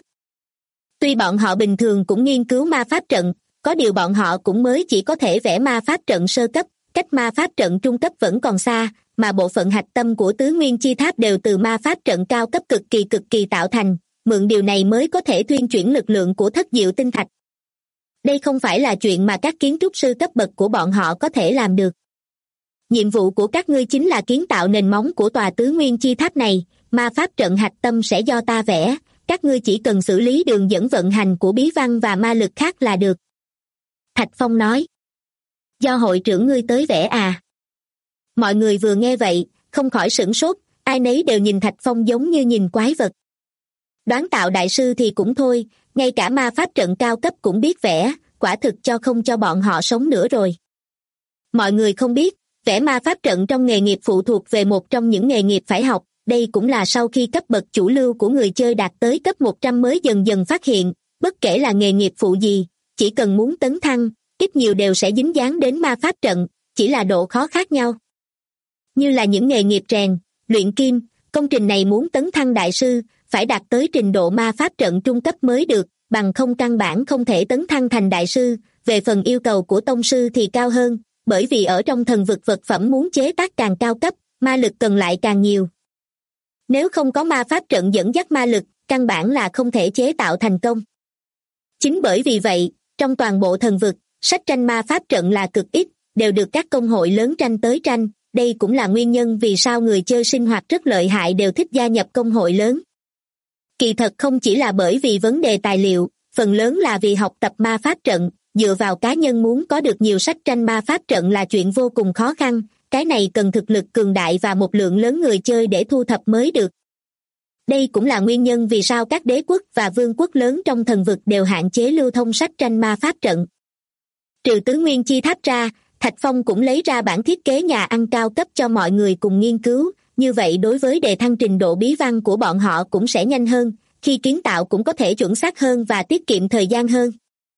Tuy bọn họ bình thường cũng nghiên cứu ma pháp trận, có điều bọn họ cũng mới chỉ có thể vẽ ma pháp trận sơ cấp, cách ma pháp trận trung cấp vẫn còn xa, mà bộ phận hạch tâm của tứ nguyên chi tháp đều từ ma pháp trận cao cấp cực kỳ tạo thành, mượn điều này mới có thể thuyên chuyển lực lượng của thất diệu tinh thạch. Đây không phải là chuyện mà các kiến trúc sư cấp bậc của bọn họ có thể làm được. Nhiệm vụ của các ngươi chính là kiến tạo nền móng của tòa tứ nguyên chi tháp này, ma pháp trận hạch tâm sẽ do ta vẽ, các ngươi chỉ cần xử lý đường dẫn vận hành của bí văn và ma lực khác là được. Thạch Phong nói. Do hội trưởng ngươi tới vẽ à? Mọi người vừa nghe vậy, không khỏi sửng sốt, ai nấy đều nhìn Thạch Phong giống như nhìn quái vật. Đoán tạo đại sư thì cũng thôi, ngay cả ma pháp trận cao cấp cũng biết vẽ, quả thực không cho bọn họ sống nữa rồi. Mọi người không biết, vẽ ma pháp trận trong nghề nghiệp phụ thuộc về một trong những nghề nghiệp phải học, đây cũng là sau khi cấp bậc chủ lưu của người chơi đạt tới cấp 100 mới dần dần phát hiện, bất kể là nghề nghiệp phụ gì, chỉ cần muốn tấn thăng, ít nhiều đều sẽ dính dáng đến ma pháp trận, chỉ là độ khó khác nhau. Như là những nghề nghiệp rèn, luyện kim, công trình này muốn tấn thăng đại sư, phải đạt tới trình độ ma pháp trận trung cấp mới được, bằng không căn bản không thể tấn thăng thành đại sư, về phần yêu cầu của tông sư thì cao hơn, bởi vì ở trong thần vực vật phẩm muốn chế tác càng cao cấp, ma lực cần lại càng nhiều. Nếu không có ma pháp trận dẫn dắt ma lực, căn bản là không thể chế tạo thành công. Chính bởi vì vậy, trong toàn bộ thần vực, sách tranh ma pháp trận là cực ít, đều được các công hội lớn tranh tới tranh, đây cũng là nguyên nhân vì sao người chơi sinh hoạt rất lợi hại đều thích gia nhập công hội lớn. Kỳ thật không chỉ là bởi vì vấn đề tài liệu, phần lớn là vì học tập ma pháp trận, dựa vào cá nhân muốn có được nhiều sách tranh ma pháp trận là chuyện vô cùng khó khăn, cái này cần thực lực cường đại và một lượng lớn người chơi để thu thập mới được. Đây cũng là nguyên nhân vì sao các đế quốc và vương quốc lớn trong thần vực đều hạn chế lưu thông sách tranh ma pháp trận. Trừ tứ nguyên chi tháp ra, Thạch Phong cũng lấy ra bản thiết kế nhà ăn cao cấp cho mọi người cùng nghiên cứu, như vậy đối với đề thăng trình độ bí văn của bọn họ cũng sẽ nhanh hơn, khi kiến tạo cũng có thể chuẩn xác hơn và tiết kiệm thời gian hơn.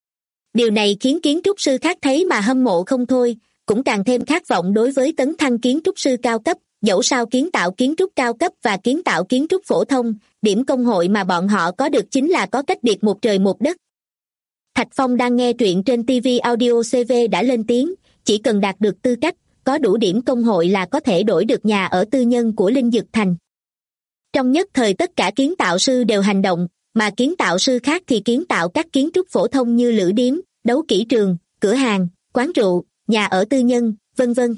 Điều này khiến kiến trúc sư khác thấy mà hâm mộ không thôi, cũng càng thêm khát vọng đối với tấn thăng kiến trúc sư cao cấp, dẫu sao kiến tạo kiến trúc cao cấp và kiến tạo kiến trúc phổ thông, điểm công hội mà bọn họ có được chính là có cách biệt một trời một đất. Thạch Phong đang nghe truyện trên TV Audio CV đã lên tiếng, chỉ cần đạt được tư cách, có đủ điểm công hội là có thể đổi được nhà ở tư nhân của Linh Dực Thành. Trong nhất thời tất cả kiến tạo sư đều hành động, mà kiến tạo sư khác thì kiến tạo các kiến trúc phổ thông như lữ điếm, đấu kỹ trường, cửa hàng, quán rượu, nhà ở tư nhân, vân vân.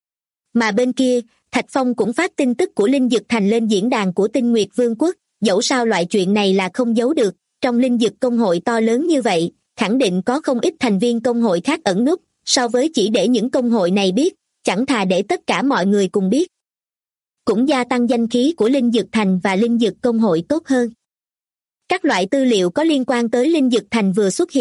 Mà bên kia, Thạch Phong cũng phát tin tức của Linh Dực Thành lên diễn đàn của Tinh Nguyệt Vương quốc, dẫu sao loại chuyện này là không giấu được, trong Linh Dực công hội to lớn như vậy, khẳng định có không ít thành viên công hội khác ẩn núp, so với chỉ để những công hội này biết, chẳng thà để tất cả mọi người cùng biết. Cũng gia tăng danh khí của Linh Dực Thành và Linh Dực công hội tốt hơn. Các loại tư liệu có liên quan tới Linh Dực Thành vừa xuất hiện,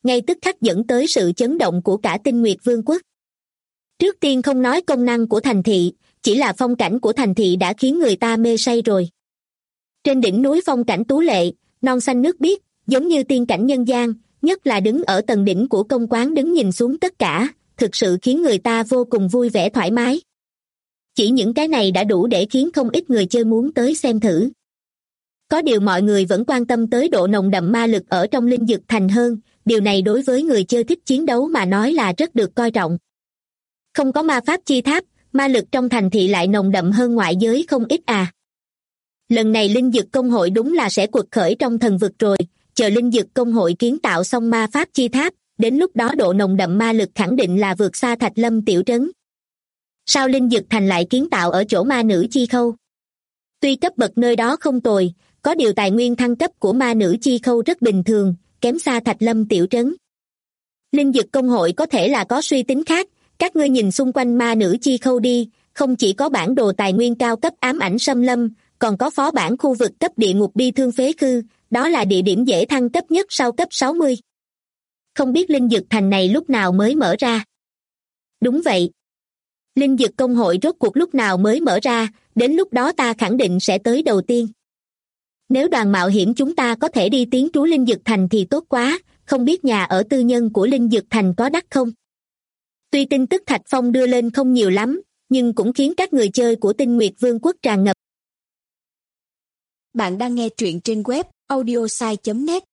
ngay tức khắc dẫn tới sự chấn động của cả Tinh Nguyệt Vương quốc. Trước tiên không nói công năng của thành thị, chỉ là phong cảnh của thành thị đã khiến người ta mê say rồi. Trên đỉnh núi phong cảnh tú lệ, non xanh nước biếc, giống như tiên cảnh nhân gian, nhất là đứng ở tầng đỉnh của công quán đứng nhìn xuống tất cả, thực sự khiến người ta vô cùng vui vẻ thoải mái. Chỉ những cái này đã đủ để khiến không ít người chơi muốn tới xem thử. Có điều mọi người vẫn quan tâm tới độ nồng đậm ma lực ở trong Linh Dực Thành hơn, điều này đối với người chơi thích chiến đấu mà nói là rất được coi trọng. Không có ma pháp chi tháp, ma lực trong thành thị lại nồng đậm hơn ngoại giới không ít à. Lần này Linh Dực Công hội đúng là sẽ quật khởi trong thần vực rồi, chờ Linh Dực Công hội kiến tạo xong ma pháp chi tháp, đến lúc đó độ nồng đậm ma lực khẳng định là vượt xa Thạch Lâm tiểu trấn. Sao Linh Dực Thành lại kiến tạo ở chỗ ma nữ chi khâu? Tuy cấp bậc nơi đó không tồi, có điều tài nguyên thăng cấp của ma nữ chi khâu rất bình thường, kém xa Thạch Lâm tiểu trấn. Linh Dực Công hội có thể là có suy tính khác, các ngươi nhìn xung quanh ma nữ chi khâu đi, không chỉ có bản đồ tài nguyên cao cấp ám ảnh xâm lâm, còn có phó bản khu vực cấp địa ngục bi thương phế khư, đó là địa điểm dễ thăng cấp nhất sau cấp 60. Không biết Linh Dực Thành này lúc nào mới mở ra? Đúng vậy. Linh Dực Công hội rốt cuộc lúc nào mới mở ra, đến lúc đó ta khẳng định sẽ tới đầu tiên. Nếu đoàn mạo hiểm chúng ta có thể đi tiến trú Linh Dực Thành thì tốt quá, không biết nhà ở tư nhân của Linh Dực Thành có đắt không? Tuy tin tức Thạch Phong đưa lên không nhiều lắm, nhưng cũng khiến các người chơi của Tinh Nguyệt Vương quốc tràn ngập. Bạn đang nghe truyện trên web audiosai.net.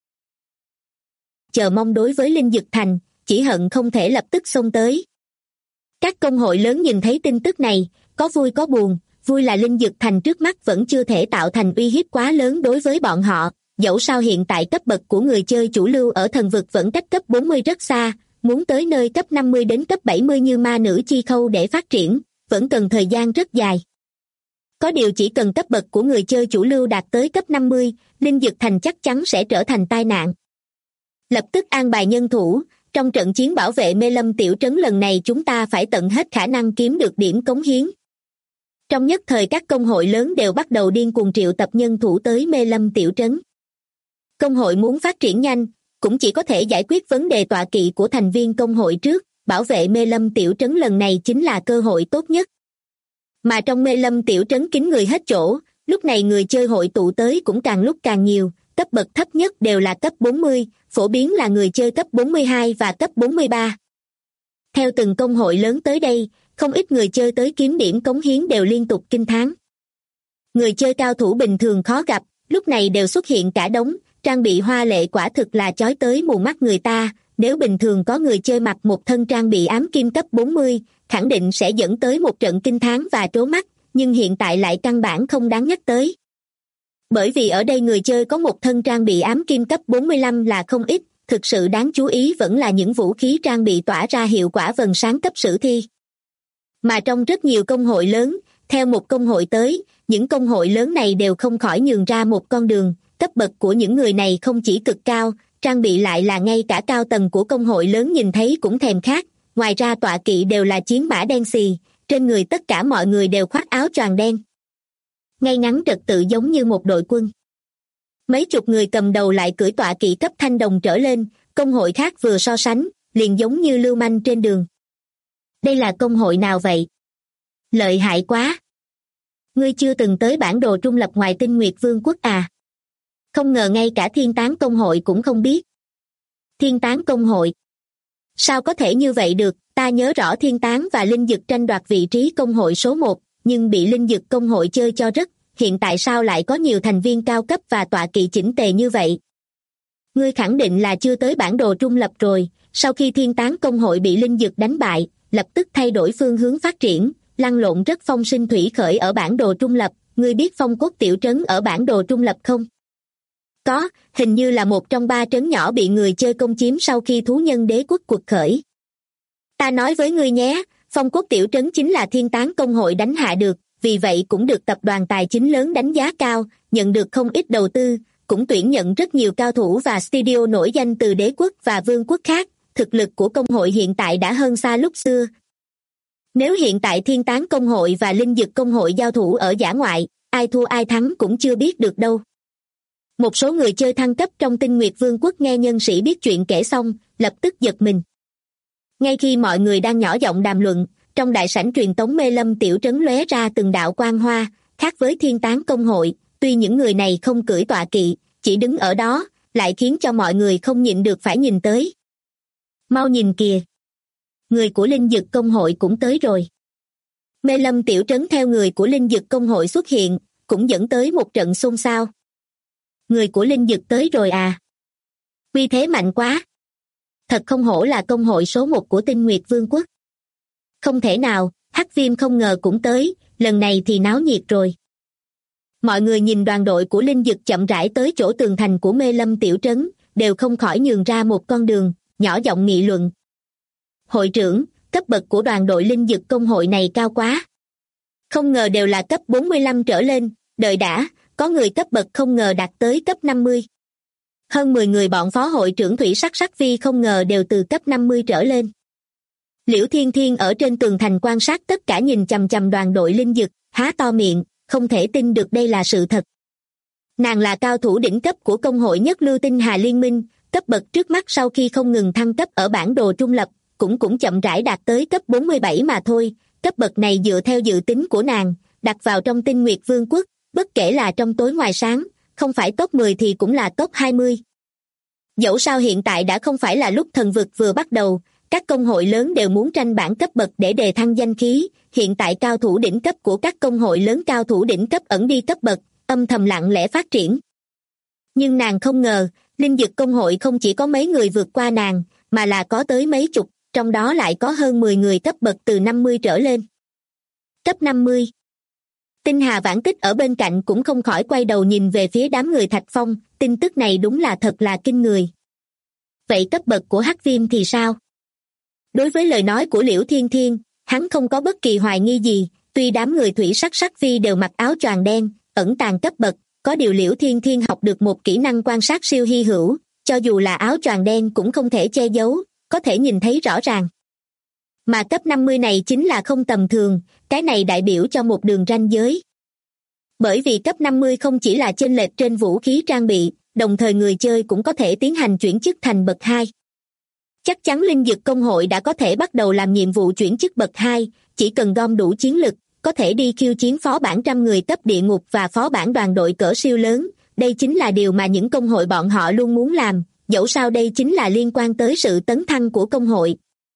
Chờ mong đối với Linh Dực Thành, chỉ hận không thể lập tức xông tới. Các công hội lớn nhìn thấy tin tức này, có vui có buồn, vui là Linh Dực Thành trước mắt vẫn chưa thể tạo thành uy hiếp quá lớn đối với bọn họ, dẫu sao hiện tại cấp bậc của người chơi chủ lưu ở thần vực vẫn cách cấp 40 rất xa, muốn tới nơi cấp 50 đến cấp 70 như ma nữ chi khâu để phát triển, vẫn cần thời gian rất dài. Có điều chỉ cần cấp bậc của người chơi chủ lưu đạt tới cấp 50, Linh Dực Thành chắc chắn sẽ trở thành tai nạn. Lập tức an bài nhân thủ, trong trận chiến bảo vệ Mê Lâm tiểu trấn lần này chúng ta phải tận hết khả năng kiếm được điểm cống hiến. Trong nhất thời các công hội lớn đều bắt đầu điên cuồng triệu tập nhân thủ tới Mê Lâm tiểu trấn. Công hội muốn phát triển nhanh, cũng chỉ có thể giải quyết vấn đề tọa kỵ của thành viên công hội trước, bảo vệ Mê Lâm tiểu trấn lần này chính là cơ hội tốt nhất. Mà trong Mê Lâm tiểu trấn kín người hết chỗ, lúc này người chơi hội tụ tới cũng càng lúc càng nhiều, cấp bậc thấp nhất đều là cấp 40, phổ biến là người chơi cấp 42 và cấp 43. Theo từng công hội lớn tới đây, không ít người chơi tới kiếm điểm cống hiến đều liên tục kinh thán. Người chơi cao thủ bình thường khó gặp, lúc này đều xuất hiện cả đống, trang bị hoa lệ quả thực là chói tới mù mắt người ta, nếu bình thường có người chơi mặc một thân trang bị ám kim cấp 40, khẳng định sẽ dẫn tới một trận kinh thán và trố mắt, nhưng hiện tại lại căn bản không đáng nhắc tới. Bởi vì ở đây người chơi có một thân trang bị ám kim cấp 45 là không ít, thực sự đáng chú ý vẫn là những vũ khí trang bị tỏa ra hiệu quả vầng sáng cấp sử thi. Mà trong rất nhiều công hội lớn, theo một công hội tới, những công hội lớn này đều không khỏi nhường ra một con đường, cấp bậc của những người này không chỉ cực cao, trang bị lại là ngay cả cao tầng của công hội lớn nhìn thấy cũng thèm khát, ngoài ra tọa kỵ đều là chiến mã đen xì, trên người tất cả mọi người đều khoác áo choàng đen. Ngay ngắn trật tự giống như một đội quân. Mấy chục người cầm đầu lại cưỡi tọa kỵ cấp thanh đồng trở lên, công hội khác vừa so sánh, liền giống như lưu manh trên đường. Đây là công hội nào vậy? Lợi hại quá! Ngươi chưa từng tới bản đồ trung lập ngoài Tinh Nguyệt Vương quốc à? Không ngờ ngay cả Thiên Tán công hội cũng không biết. Thiên Tán công hội? Sao có thể như vậy được? Ta nhớ rõ Thiên Tán và Linh Dực tranh đoạt vị trí công hội số 1, nhưng bị Linh Dực công hội chơi cho rất, hiện tại sao lại có nhiều thành viên cao cấp và tọa kỵ chỉnh tề như vậy? Ngươi khẳng định là chưa tới bản đồ trung lập rồi, sau khi Thiên Tán công hội bị Linh Dực đánh bại, lập tức thay đổi phương hướng phát triển, lăn lộn rất phong sinh thủy khởi ở bản đồ trung lập, ngươi biết Phong Cốt tiểu trấn ở bản đồ trung lập không? Có, hình như là một trong 3 trấn nhỏ bị người chơi công chiếm sau khi thú nhân đế quốc quật khởi. Ta nói với ngươi nhé, Phong Cốt tiểu trấn chính là Thiên Tán công hội đánh hạ được, vì vậy cũng được tập đoàn tài chính lớn đánh giá cao, nhận được không ít đầu tư, cũng tuyển nhận rất nhiều cao thủ và studio nổi danh từ đế quốc và vương quốc khác, thực lực của công hội hiện tại đã hơn xa lúc xưa. Nếu hiện tại Thiên Tán công hội và Linh Dực công hội giao thủ ở dã ngoại, ai thua ai thắng cũng chưa biết được đâu. Một số người chơi thăng cấp trong Tinh Nguyệt Vương quốc nghe nhân sĩ biết chuyện kể xong, lập tức giật mình. Ngay khi mọi người đang nhỏ giọng đàm luận, trong đại sảnh truyền tống Mê Lâm tiểu trấn lóe ra từng đạo quang hoa, khác với Thiên Tán công hội, tuy những người này không cưỡi tọa kỵ, chỉ đứng ở đó, lại khiến cho mọi người không nhịn được phải nhìn tới. Mau nhìn kìa! Người của Linh Dực công hội cũng tới rồi. Mê Lâm tiểu trấn theo người của Linh Dực công hội xuất hiện, cũng dẫn tới một trận xôn xao. Người của Linh Dực tới rồi à? Uy thế mạnh quá! Thật không hổ là công hội số 1 của Tinh Nguyệt Vương quốc. Không thể nào, Hắc Viêm không ngờ cũng tới, lần này thì náo nhiệt rồi. Mọi người nhìn đoàn đội của Linh Dực chậm rãi tới chỗ tường thành của Mê Lâm tiểu trấn, đều không khỏi nhường ra một con đường, nhỏ giọng nghị luận. Hội trưởng, cấp bậc của đoàn đội Linh Dực công hội này cao quá. Không ngờ đều là cấp 45 trở lên, đợi đã, có người cấp bậc không ngờ đạt tới cấp 50. Hơn 10 người bọn phó hội trưởng Thủy Sắc Sắc Vi không ngờ đều từ cấp 50 trở lên. Liễu Thiên Thiên ở trên tường thành quan sát tất cả nhìn chằm chằm đoàn đội Linh Dực, há to miệng, không thể tin được đây là sự thật. Nàng là cao thủ đỉnh cấp của công hội Nhất Lưu Tinh Hà Liên Minh, cấp bậc trước mắt sau khi không ngừng thăng cấp ở bản đồ trung lập, cũng chậm rãi đạt tới cấp 47 mà thôi. Cấp bậc này dựa theo dự tính của nàng, đặt vào trong Tinh Nguyệt Vương quốc, bất kể là trong tối ngoài sáng, không phải top 10 thì cũng là top 20. Dẫu sao hiện tại đã không phải là lúc thần vực vừa bắt đầu, các công hội lớn đều muốn tranh bảng cấp bậc để đề thăng danh khí, hiện tại cao thủ đỉnh cấp của các công hội lớn cao thủ đỉnh cấp ẩn đi cấp bậc, âm thầm lặng lẽ phát triển. Nhưng nàng không ngờ, Linh Dực công hội không chỉ có mấy người vượt qua nàng, mà là có tới mấy chục, trong đó lại có hơn 10 người cấp bậc từ 50 trở lên. Cấp 50. Tinh Hà Vãn Tích ở bên cạnh cũng không khỏi quay đầu nhìn về phía đám người Thạch Phong, tin tức này đúng là thật là kinh người. Vậy cấp bậc của Hắc Viêm thì sao? Đối với lời nói của Liễu Thiên Thiên, hắn không có bất kỳ hoài nghi gì, tuy đám người Thủy Sắc Sắc Vi đều mặc áo choàng đen, ẩn tàng cấp bậc, có điều Liễu Thiên Thiên học được một kỹ năng quan sát siêu hy hữu, cho dù là áo choàng đen cũng không thể che giấu, có thể nhìn thấy rõ ràng. Mà cấp 50 này chính là không tầm thường, cái này đại biểu cho một đường ranh giới. Bởi vì cấp 50 không chỉ là chênh lệch trên vũ khí trang bị, đồng thời người chơi cũng có thể tiến hành chuyển chức thành bậc 2. Chắc chắn Linh Dực công hội đã có thể bắt đầu làm nhiệm vụ chuyển chức bậc 2, chỉ cần gom đủ chiến lực, có thể đi khiêu chiến phó bản trăm người cấp địa ngục và phó bản đoàn đội cỡ siêu lớn, đây chính là điều mà những công hội bọn họ luôn muốn làm, dẫu sao đây chính là liên quan tới sự tấn thăng của công hội.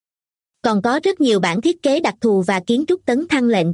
Còn có rất nhiều bản thiết kế đặc thù và kiến trúc tấn thăng lệnh.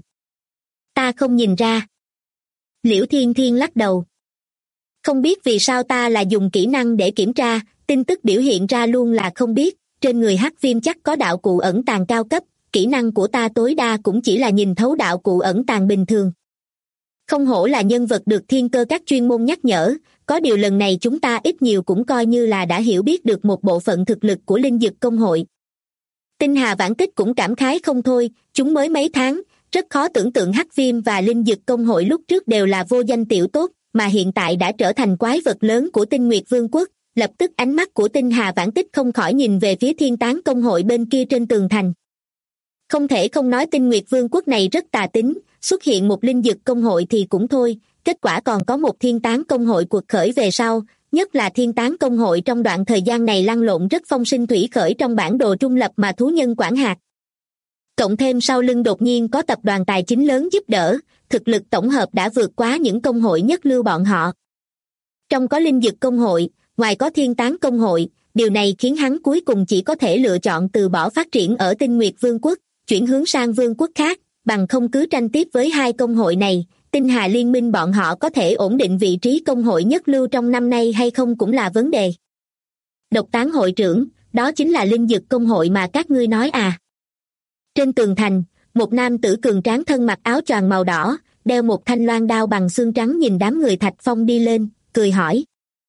Ta không nhìn ra. Liễu Thiên Thiên lắc đầu. Không biết vì sao ta là dùng kỹ năng để kiểm tra, tin tức biểu hiện ra luôn là không biết, trên người Hắc Viêm chắc có đạo cụ ẩn tàng cao cấp, kỹ năng của ta tối đa cũng chỉ là nhìn thấu đạo cụ ẩn tàng bình thường. Không hổ là nhân vật được thiên cơ các chuyên môn nhắc nhở, có điều lần này chúng ta ít nhiều cũng coi như là đã hiểu biết được một bộ phận thực lực của Linh Dực công hội. Tinh Hà Vãn Tích cũng cảm khái không thôi, chúng mới mấy tháng, rất khó tưởng tượng Hắc Viêm và Linh Dực công hội lúc trước đều là vô danh tiểu tốt, mà hiện tại đã trở thành quái vật lớn của Tinh Nguyệt Vương quốc. Lập tức ánh mắt của Tinh Hà Vãn Tích không khỏi nhìn về phía Thiên Tán công hội bên kia trên tường thành. Không thể không nói Tinh Nguyệt Vương quốc này rất tà tính, xuất hiện một Linh Dực công hội thì cũng thôi, kết quả còn có một Thiên Tán công hội cuộc khởi về sau, nhất là Thiên Tán công hội trong đoạn thời gian này lăn lộn rất phong sinh thủy khởi trong bản đồ trung lập mà thú nhân quản hạt. Cộng thêm sau lưng đột nhiên có tập đoàn tài chính lớn giúp đỡ, thực lực tổng hợp đã vượt quá những công hội nhất lưu bọn họ. Trong có Linh Dực công hội, ngoài có Thiên Tán công hội, điều này khiến hắn cuối cùng chỉ có thể lựa chọn từ bỏ phát triển ở Tinh Nguyệt Vương quốc, chuyển hướng sang vương quốc khác, bằng không cứ tranh tiếp với hai công hội này, Tinh Hà Liên minh bọn họ có thể ổn định vị trí công hội nhất lưu trong năm nay hay không cũng là vấn đề. Độc Tán hội trưởng, đó chính là Linh Dực công hội mà các ngươi nói à? Trên tường thành, một nam tử cường tráng thân mặc áo choàng màu đỏ, đeo một thanh loan đao bằng xương trắng nhìn đám người Thạch Phong đi lên, cười hỏi.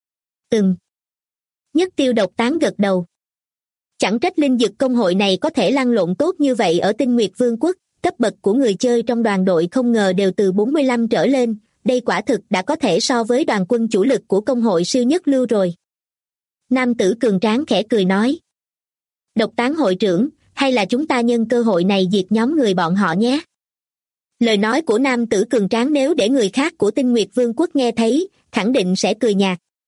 Nhất Tiêu Độc Tán gật đầu. Chẳng trách Linh Dực công hội này có thể lăn lộn tốt như vậy ở Tinh Nguyệt Vương quốc, cấp bậc của người chơi trong đoàn đội không ngờ đều từ 45 trở lên, đây quả thực đã có thể so với đoàn quân chủ lực của công hội siêu nhất lưu rồi. Nam tử cường tráng khẽ cười nói. Độc Tán hội trưởng, hay là chúng ta nhân cơ hội này diệt nhóm người bọn họ nhé? Lời nói của nam tử cường tráng nếu để người khác của Tinh Nguyệt Vương quốc nghe thấy, khẳng định sẽ cười nhạt,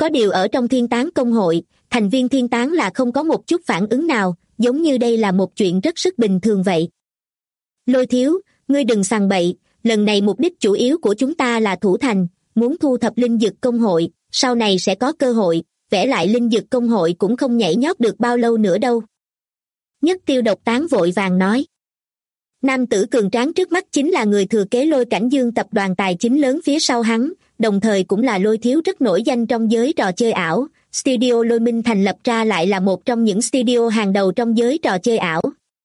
Có điều ở trong thiên tán công hội, thành viên thiên tán là không có một chút phản ứng nào, giống như đây là một chuyện rất sức bình thường vậy. Lôi thiếu, ngươi đừng sằng bậy, lần này mục đích chủ yếu của chúng ta là thủ thành, muốn thu thập linh dược công hội, sau này sẽ có cơ hội, vẽ lại linh dược công hội cũng không nhảy nhót được bao lâu nữa đâu. Nhất Tiêu Độc Tán vội vàng nói. Nam tử cường tráng trước mắt chính là người thừa kế Lôi Cảnh Dương tập đoàn tài chính lớn phía sau hắn, đồng thời cũng là Lôi thiếu rất nổi danh trong giới trò chơi ảo. Studio Lôi Minh thành lập ra lại là một trong những studio hàng đầu trong giới trò chơi ảo.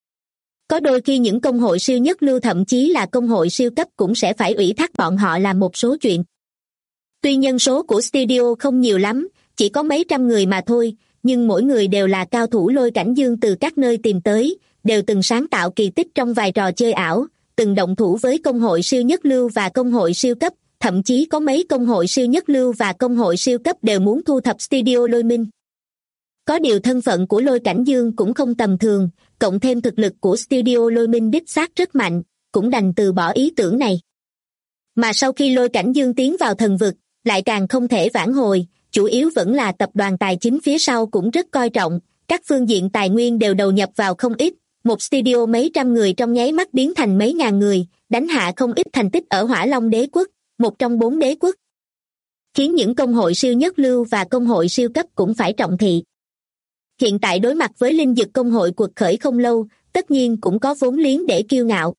Có đôi khi những công hội siêu nhất lưu thậm chí là công hội siêu cấp cũng sẽ phải ủy thác bọn họ làm một số chuyện. Tuy nhân số của studio không nhiều lắm, chỉ có mấy trăm người mà thôi, nhưng mỗi người đều là cao thủ Lôi Cảnh Dương từ các nơi tìm tới, đều từng sáng tạo kỳ tích trong vài trò chơi ảo, từng động thủ với công hội siêu nhất lưu và công hội siêu cấp, thậm chí có mấy công hội siêu nhất lưu và công hội siêu cấp đều muốn thu thập studio Lôi Minh. Có điều thân phận của Lôi Cảnh Dương cũng không tầm thường, cộng thêm thực lực của studio Lôi Minh đích xác rất mạnh, cũng đành từ bỏ ý tưởng này. Mà sau khi Lôi Cảnh Dương tiến vào thần vực, lại càng không thể vãn hồi, chủ yếu vẫn là tập đoàn tài chính phía sau cũng rất coi trọng, các phương diện tài nguyên đều đầu nhập vào không ít, một studio mấy trăm người trong nháy mắt biến thành mấy ngàn người, đánh hạ không ít thành tích ở Hỏa Long đế quốc, một trong 4 đế quốc. Khiến những công hội siêu nhất lưu và công hội siêu cấp cũng phải trọng thị. Hiện tại đối mặt với linh dực công hội quật khởi không lâu, tất nhiên cũng có vốn liếng để kiêu ngạo.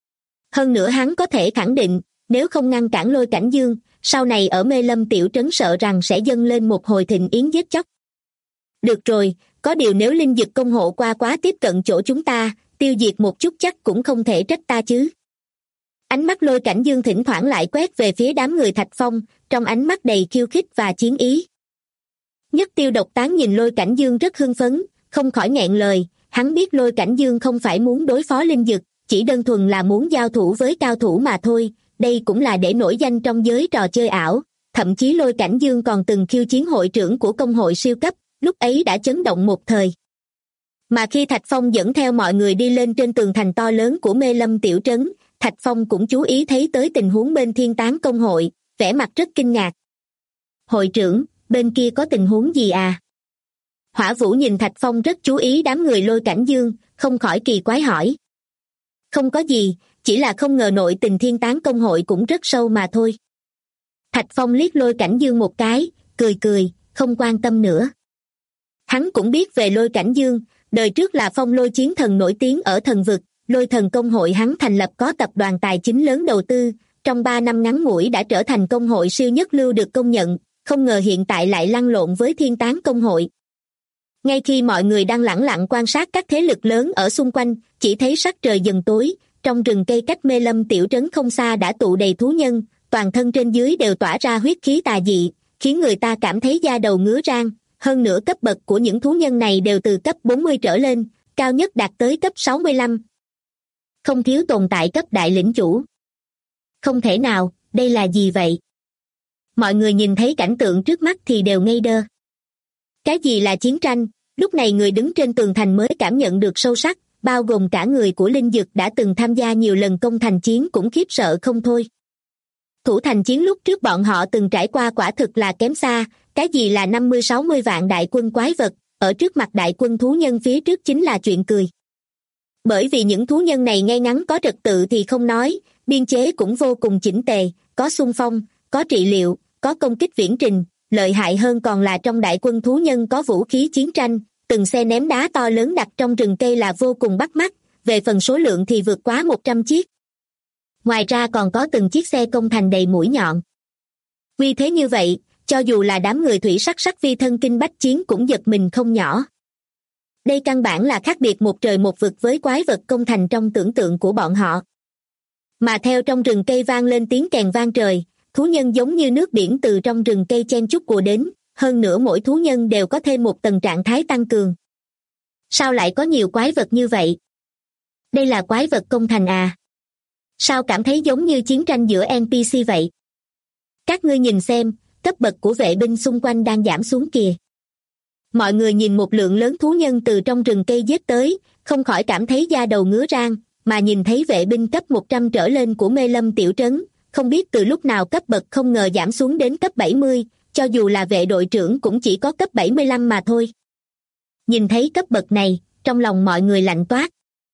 Hơn nữa hắn có thể khẳng định, nếu không ngăn cản Lôi Cảnh Dương, sau này ở Mê Lâm tiểu trấn sợ rằng sẽ dâng lên một hồi thịnh yến giết chóc. Được rồi, có điều nếu linh dực công hộ qua quá tiếp cận chỗ chúng ta, tiêu diệt một chút chắc cũng không thể trách ta chứ. Ánh mắt Lôi Cảnh Dương thỉnh thoảng lại quét về phía đám người Thạch Phong, trong ánh mắt đầy khiêu khích và chiến ý. Nhất Tiêu Độc Tán nhìn Lôi Cảnh Dương rất hưng phấn, không khỏi nghẹn lời, hắn biết Lôi Cảnh Dương không phải muốn đối phó linh dực, chỉ đơn thuần là muốn giao thủ với cao thủ mà thôi, đây cũng là để nổi danh trong giới trò chơi ảo, thậm chí Lôi Cảnh Dương còn từng khiêu chiến hội trưởng của công hội siêu cấp, lúc ấy đã chấn động một thời. Mà khi Thạch Phong dẫn theo mọi người đi lên trên tường thành to lớn của Mê Lâm tiểu trấn, Thạch Phong cũng chú ý thấy tới tình huống bên thiên tán công hội, vẻ mặt rất kinh ngạc. Hội trưởng, bên kia có tình huống gì à? Hỏa Vũ nhìn Thạch Phong rất chú ý đám người Lôi Cảnh Dương, không khỏi kỳ quái hỏi. Không có gì, chỉ là không ngờ nội tình thiên tán công hội cũng rất sâu mà thôi. Thạch Phong liếc Lôi Cảnh Dương một cái, cười cười, không quan tâm nữa. Hắn cũng biết về Lôi Cảnh Dương, đời trước là Phong Lôi chiến thần nổi tiếng ở thần vực, Lôi Thần công hội hắn thành lập có tập đoàn tài chính lớn đầu tư, trong 3 năm ngắn ngủi đã trở thành công hội siêu nhất lưu được công nhận, không ngờ hiện tại lại lăn lộn với thiên tán công hội. Ngay khi mọi người đang lẳng lặng quan sát các thế lực lớn ở xung quanh, chỉ thấy sắc trời dần tối, trong rừng cây cách Mê Lâm tiểu trấn không xa đã tụ đầy thú nhân, toàn thân trên dưới đều tỏa ra huyết khí tà dị, khiến người ta cảm thấy da đầu ngứa rang, hơn nữa cấp bậc của những thú nhân này đều từ cấp 40 trở lên, cao nhất đạt tới cấp 65. Không thiếu tồn tại cấp đại lĩnh chủ. Không thể nào, đây là gì vậy? Mọi người nhìn thấy cảnh tượng trước mắt thì đều ngây đơ. Cái gì là chiến tranh? Lúc này người đứng trên tường thành mới cảm nhận được sâu sắc, bao gồm cả người của Linh Dực đã từng tham gia nhiều lần công thành chiến cũng khiếp sợ không thôi. Thủ thành chiến lúc trước bọn họ từng trải qua quả thực là kém xa, cái gì là 50-60 vạn đại quân quái vật, ở trước mặt đại quân thú nhân phía trước chính là chuyện cười. Bởi vì những thú nhân này ngay ngắn có trật tự thì không nói, biên chế cũng vô cùng chỉnh tề, có xung phong, có trị liệu, có công kích viễn trình, lợi hại hơn còn là trong đại quân thú nhân có vũ khí chiến tranh, từng xe ném đá to lớn đặt trong rừng cây là vô cùng bắt mắt, về phần số lượng thì vượt quá 100 chiếc. Ngoài ra còn có từng chiếc xe công thành đầy mũi nhọn. Vì thế như vậy, cho dù là đám người thủy sắc sắc vi thân kinh bách chiến cũng giật mình không nhỏ. Đây căn bản là khác biệt một trời một vực với quái vật công thành trong tưởng tượng của bọn họ. Mà theo trong rừng cây vang lên tiếng kèn vang trời, thú nhân giống như nước biển từ trong rừng cây chen chúc ùa đến, hơn nữa mỗi thú nhân đều có thêm một tầng trạng thái tăng cường. Sao lại có nhiều quái vật như vậy? Đây là quái vật công thành à? Sao cảm thấy giống như chiến tranh giữa NPC vậy? Các ngươi nhìn xem, cấp bậc của vệ binh xung quanh đang giảm xuống kìa. Mọi người nhìn một lượng lớn thú nhân từ trong rừng cây giết tới, không khỏi cảm thấy da đầu ngứa rang, mà nhìn thấy vệ binh cấp 100 trở lên của Mê Lâm tiểu trấn, không biết từ lúc nào cấp bậc không ngờ giảm xuống đến cấp 70, cho dù là vệ đội trưởng cũng chỉ có cấp 75 mà thôi. Nhìn thấy cấp bậc này, trong lòng mọi người lạnh toát.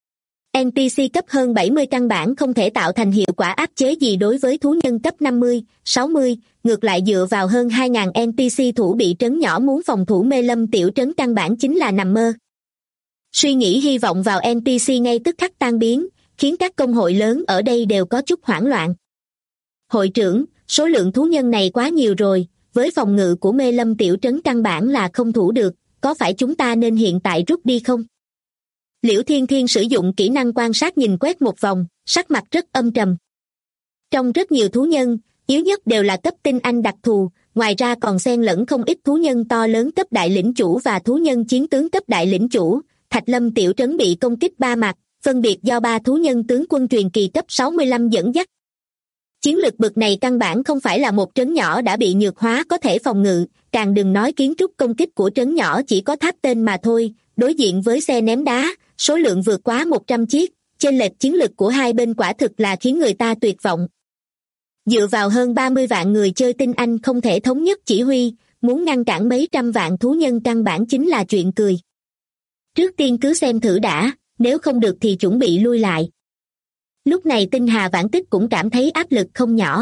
NPC cấp hơn 70 căn bản không thể tạo thành hiệu quả áp chế gì đối với thú nhân cấp 50, 60, ngược lại dựa vào hơn 2.000 NPC thủ bị trấn nhỏ muốn phòng thủ Mê Lâm tiểu trấn căn bản chính là nằm mơ. Suy nghĩ hy vọng vào NPC ngay tức khắc tan biến, khiến các công hội lớn ở đây đều có chút hoảng loạn. Hội trưởng, số lượng thú nhân này quá nhiều rồi, với phòng ngự của Mê Lâm tiểu trấn căn bản là không thủ được, có phải chúng ta nên hiện tại rút đi không? Liễu Thiên Thiên sử dụng kỹ năng quan sát nhìn quét một vòng, sắc mặt rất âm trầm. Trong rất nhiều thú nhân, yếu nhất đều là cấp tinh anh đặc thù, ngoài ra còn xen lẫn không ít thú nhân to lớn cấp đại lĩnh chủ và thú nhân chiến tướng cấp đại lĩnh chủ. Thạch Lâm tiểu trấn bị công kích ba mặt, phân biệt do ba thú nhân tướng quân truyền kỳ cấp 65 dẫn dắt. Chiến lực bậc này căn bản không phải là một trấn nhỏ đã bị nhược hóa có thể phòng ngự, càng đừng nói kiến trúc công kích của trấn nhỏ chỉ có tháp tên mà thôi, đối diện với xe ném đá, số lượng vượt quá 100 chiếc, chênh lệch chiến lực của hai bên quả thực là khiến người ta tuyệt vọng. Dựa vào hơn 30 vạn người chơi tinh anh không thể thống nhất chỉ huy, muốn ngăn cản mấy trăm vạn thú nhân căn bản chính là chuyện cười. Trước tiên cứ xem thử đã, nếu không được thì chuẩn bị lui lại. Lúc này Tinh Hà Vãn Tích cũng cảm thấy áp lực không nhỏ.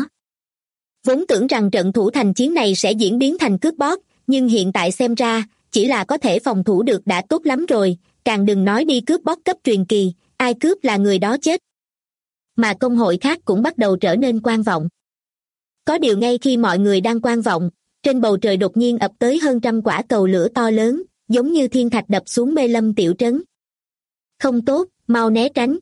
Vốn tưởng rằng trận thủ thành chiến này sẽ diễn biến thành cướp bóc, nhưng hiện tại xem ra, chỉ là có thể phòng thủ được đã tốt lắm rồi, càng đừng nói đi cướp bóc cấp truyền kỳ, ai cướp là người đó chết. Mà công hội khác cũng bắt đầu trở nên quan vọng. Có điều ngay khi mọi người đang quan vọng, trên bầu trời đột nhiên ập tới hơn trăm quả cầu lửa to lớn, giống như thiên thạch đập xuống Mê Lâm tiểu trấn. Không tốt, mau né tránh.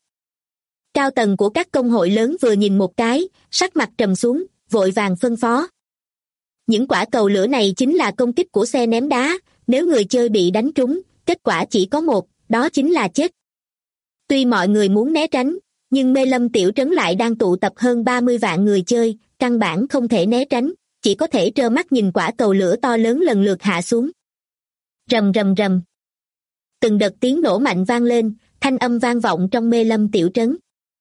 Cao tầng của các công hội lớn vừa nhìn một cái, sắc mặt trầm xuống, vội vàng phân phó. Những quả cầu lửa này chính là công kích của xe ném đá, nếu người chơi bị đánh trúng, kết quả chỉ có một, đó chính là chết. Tuy mọi người muốn né tránh, nhưng Mê Lâm tiểu trấn lại đang tụ tập hơn 30 vạn người chơi, căn bản không thể né tránh, chỉ có thể trơ mắt nhìn quả cầu lửa to lớn lần lượt hạ xuống. Rầm rầm rầm. Từng đợt tiếng nổ mạnh vang lên, thanh âm vang vọng trong Mê Lâm tiểu trấn.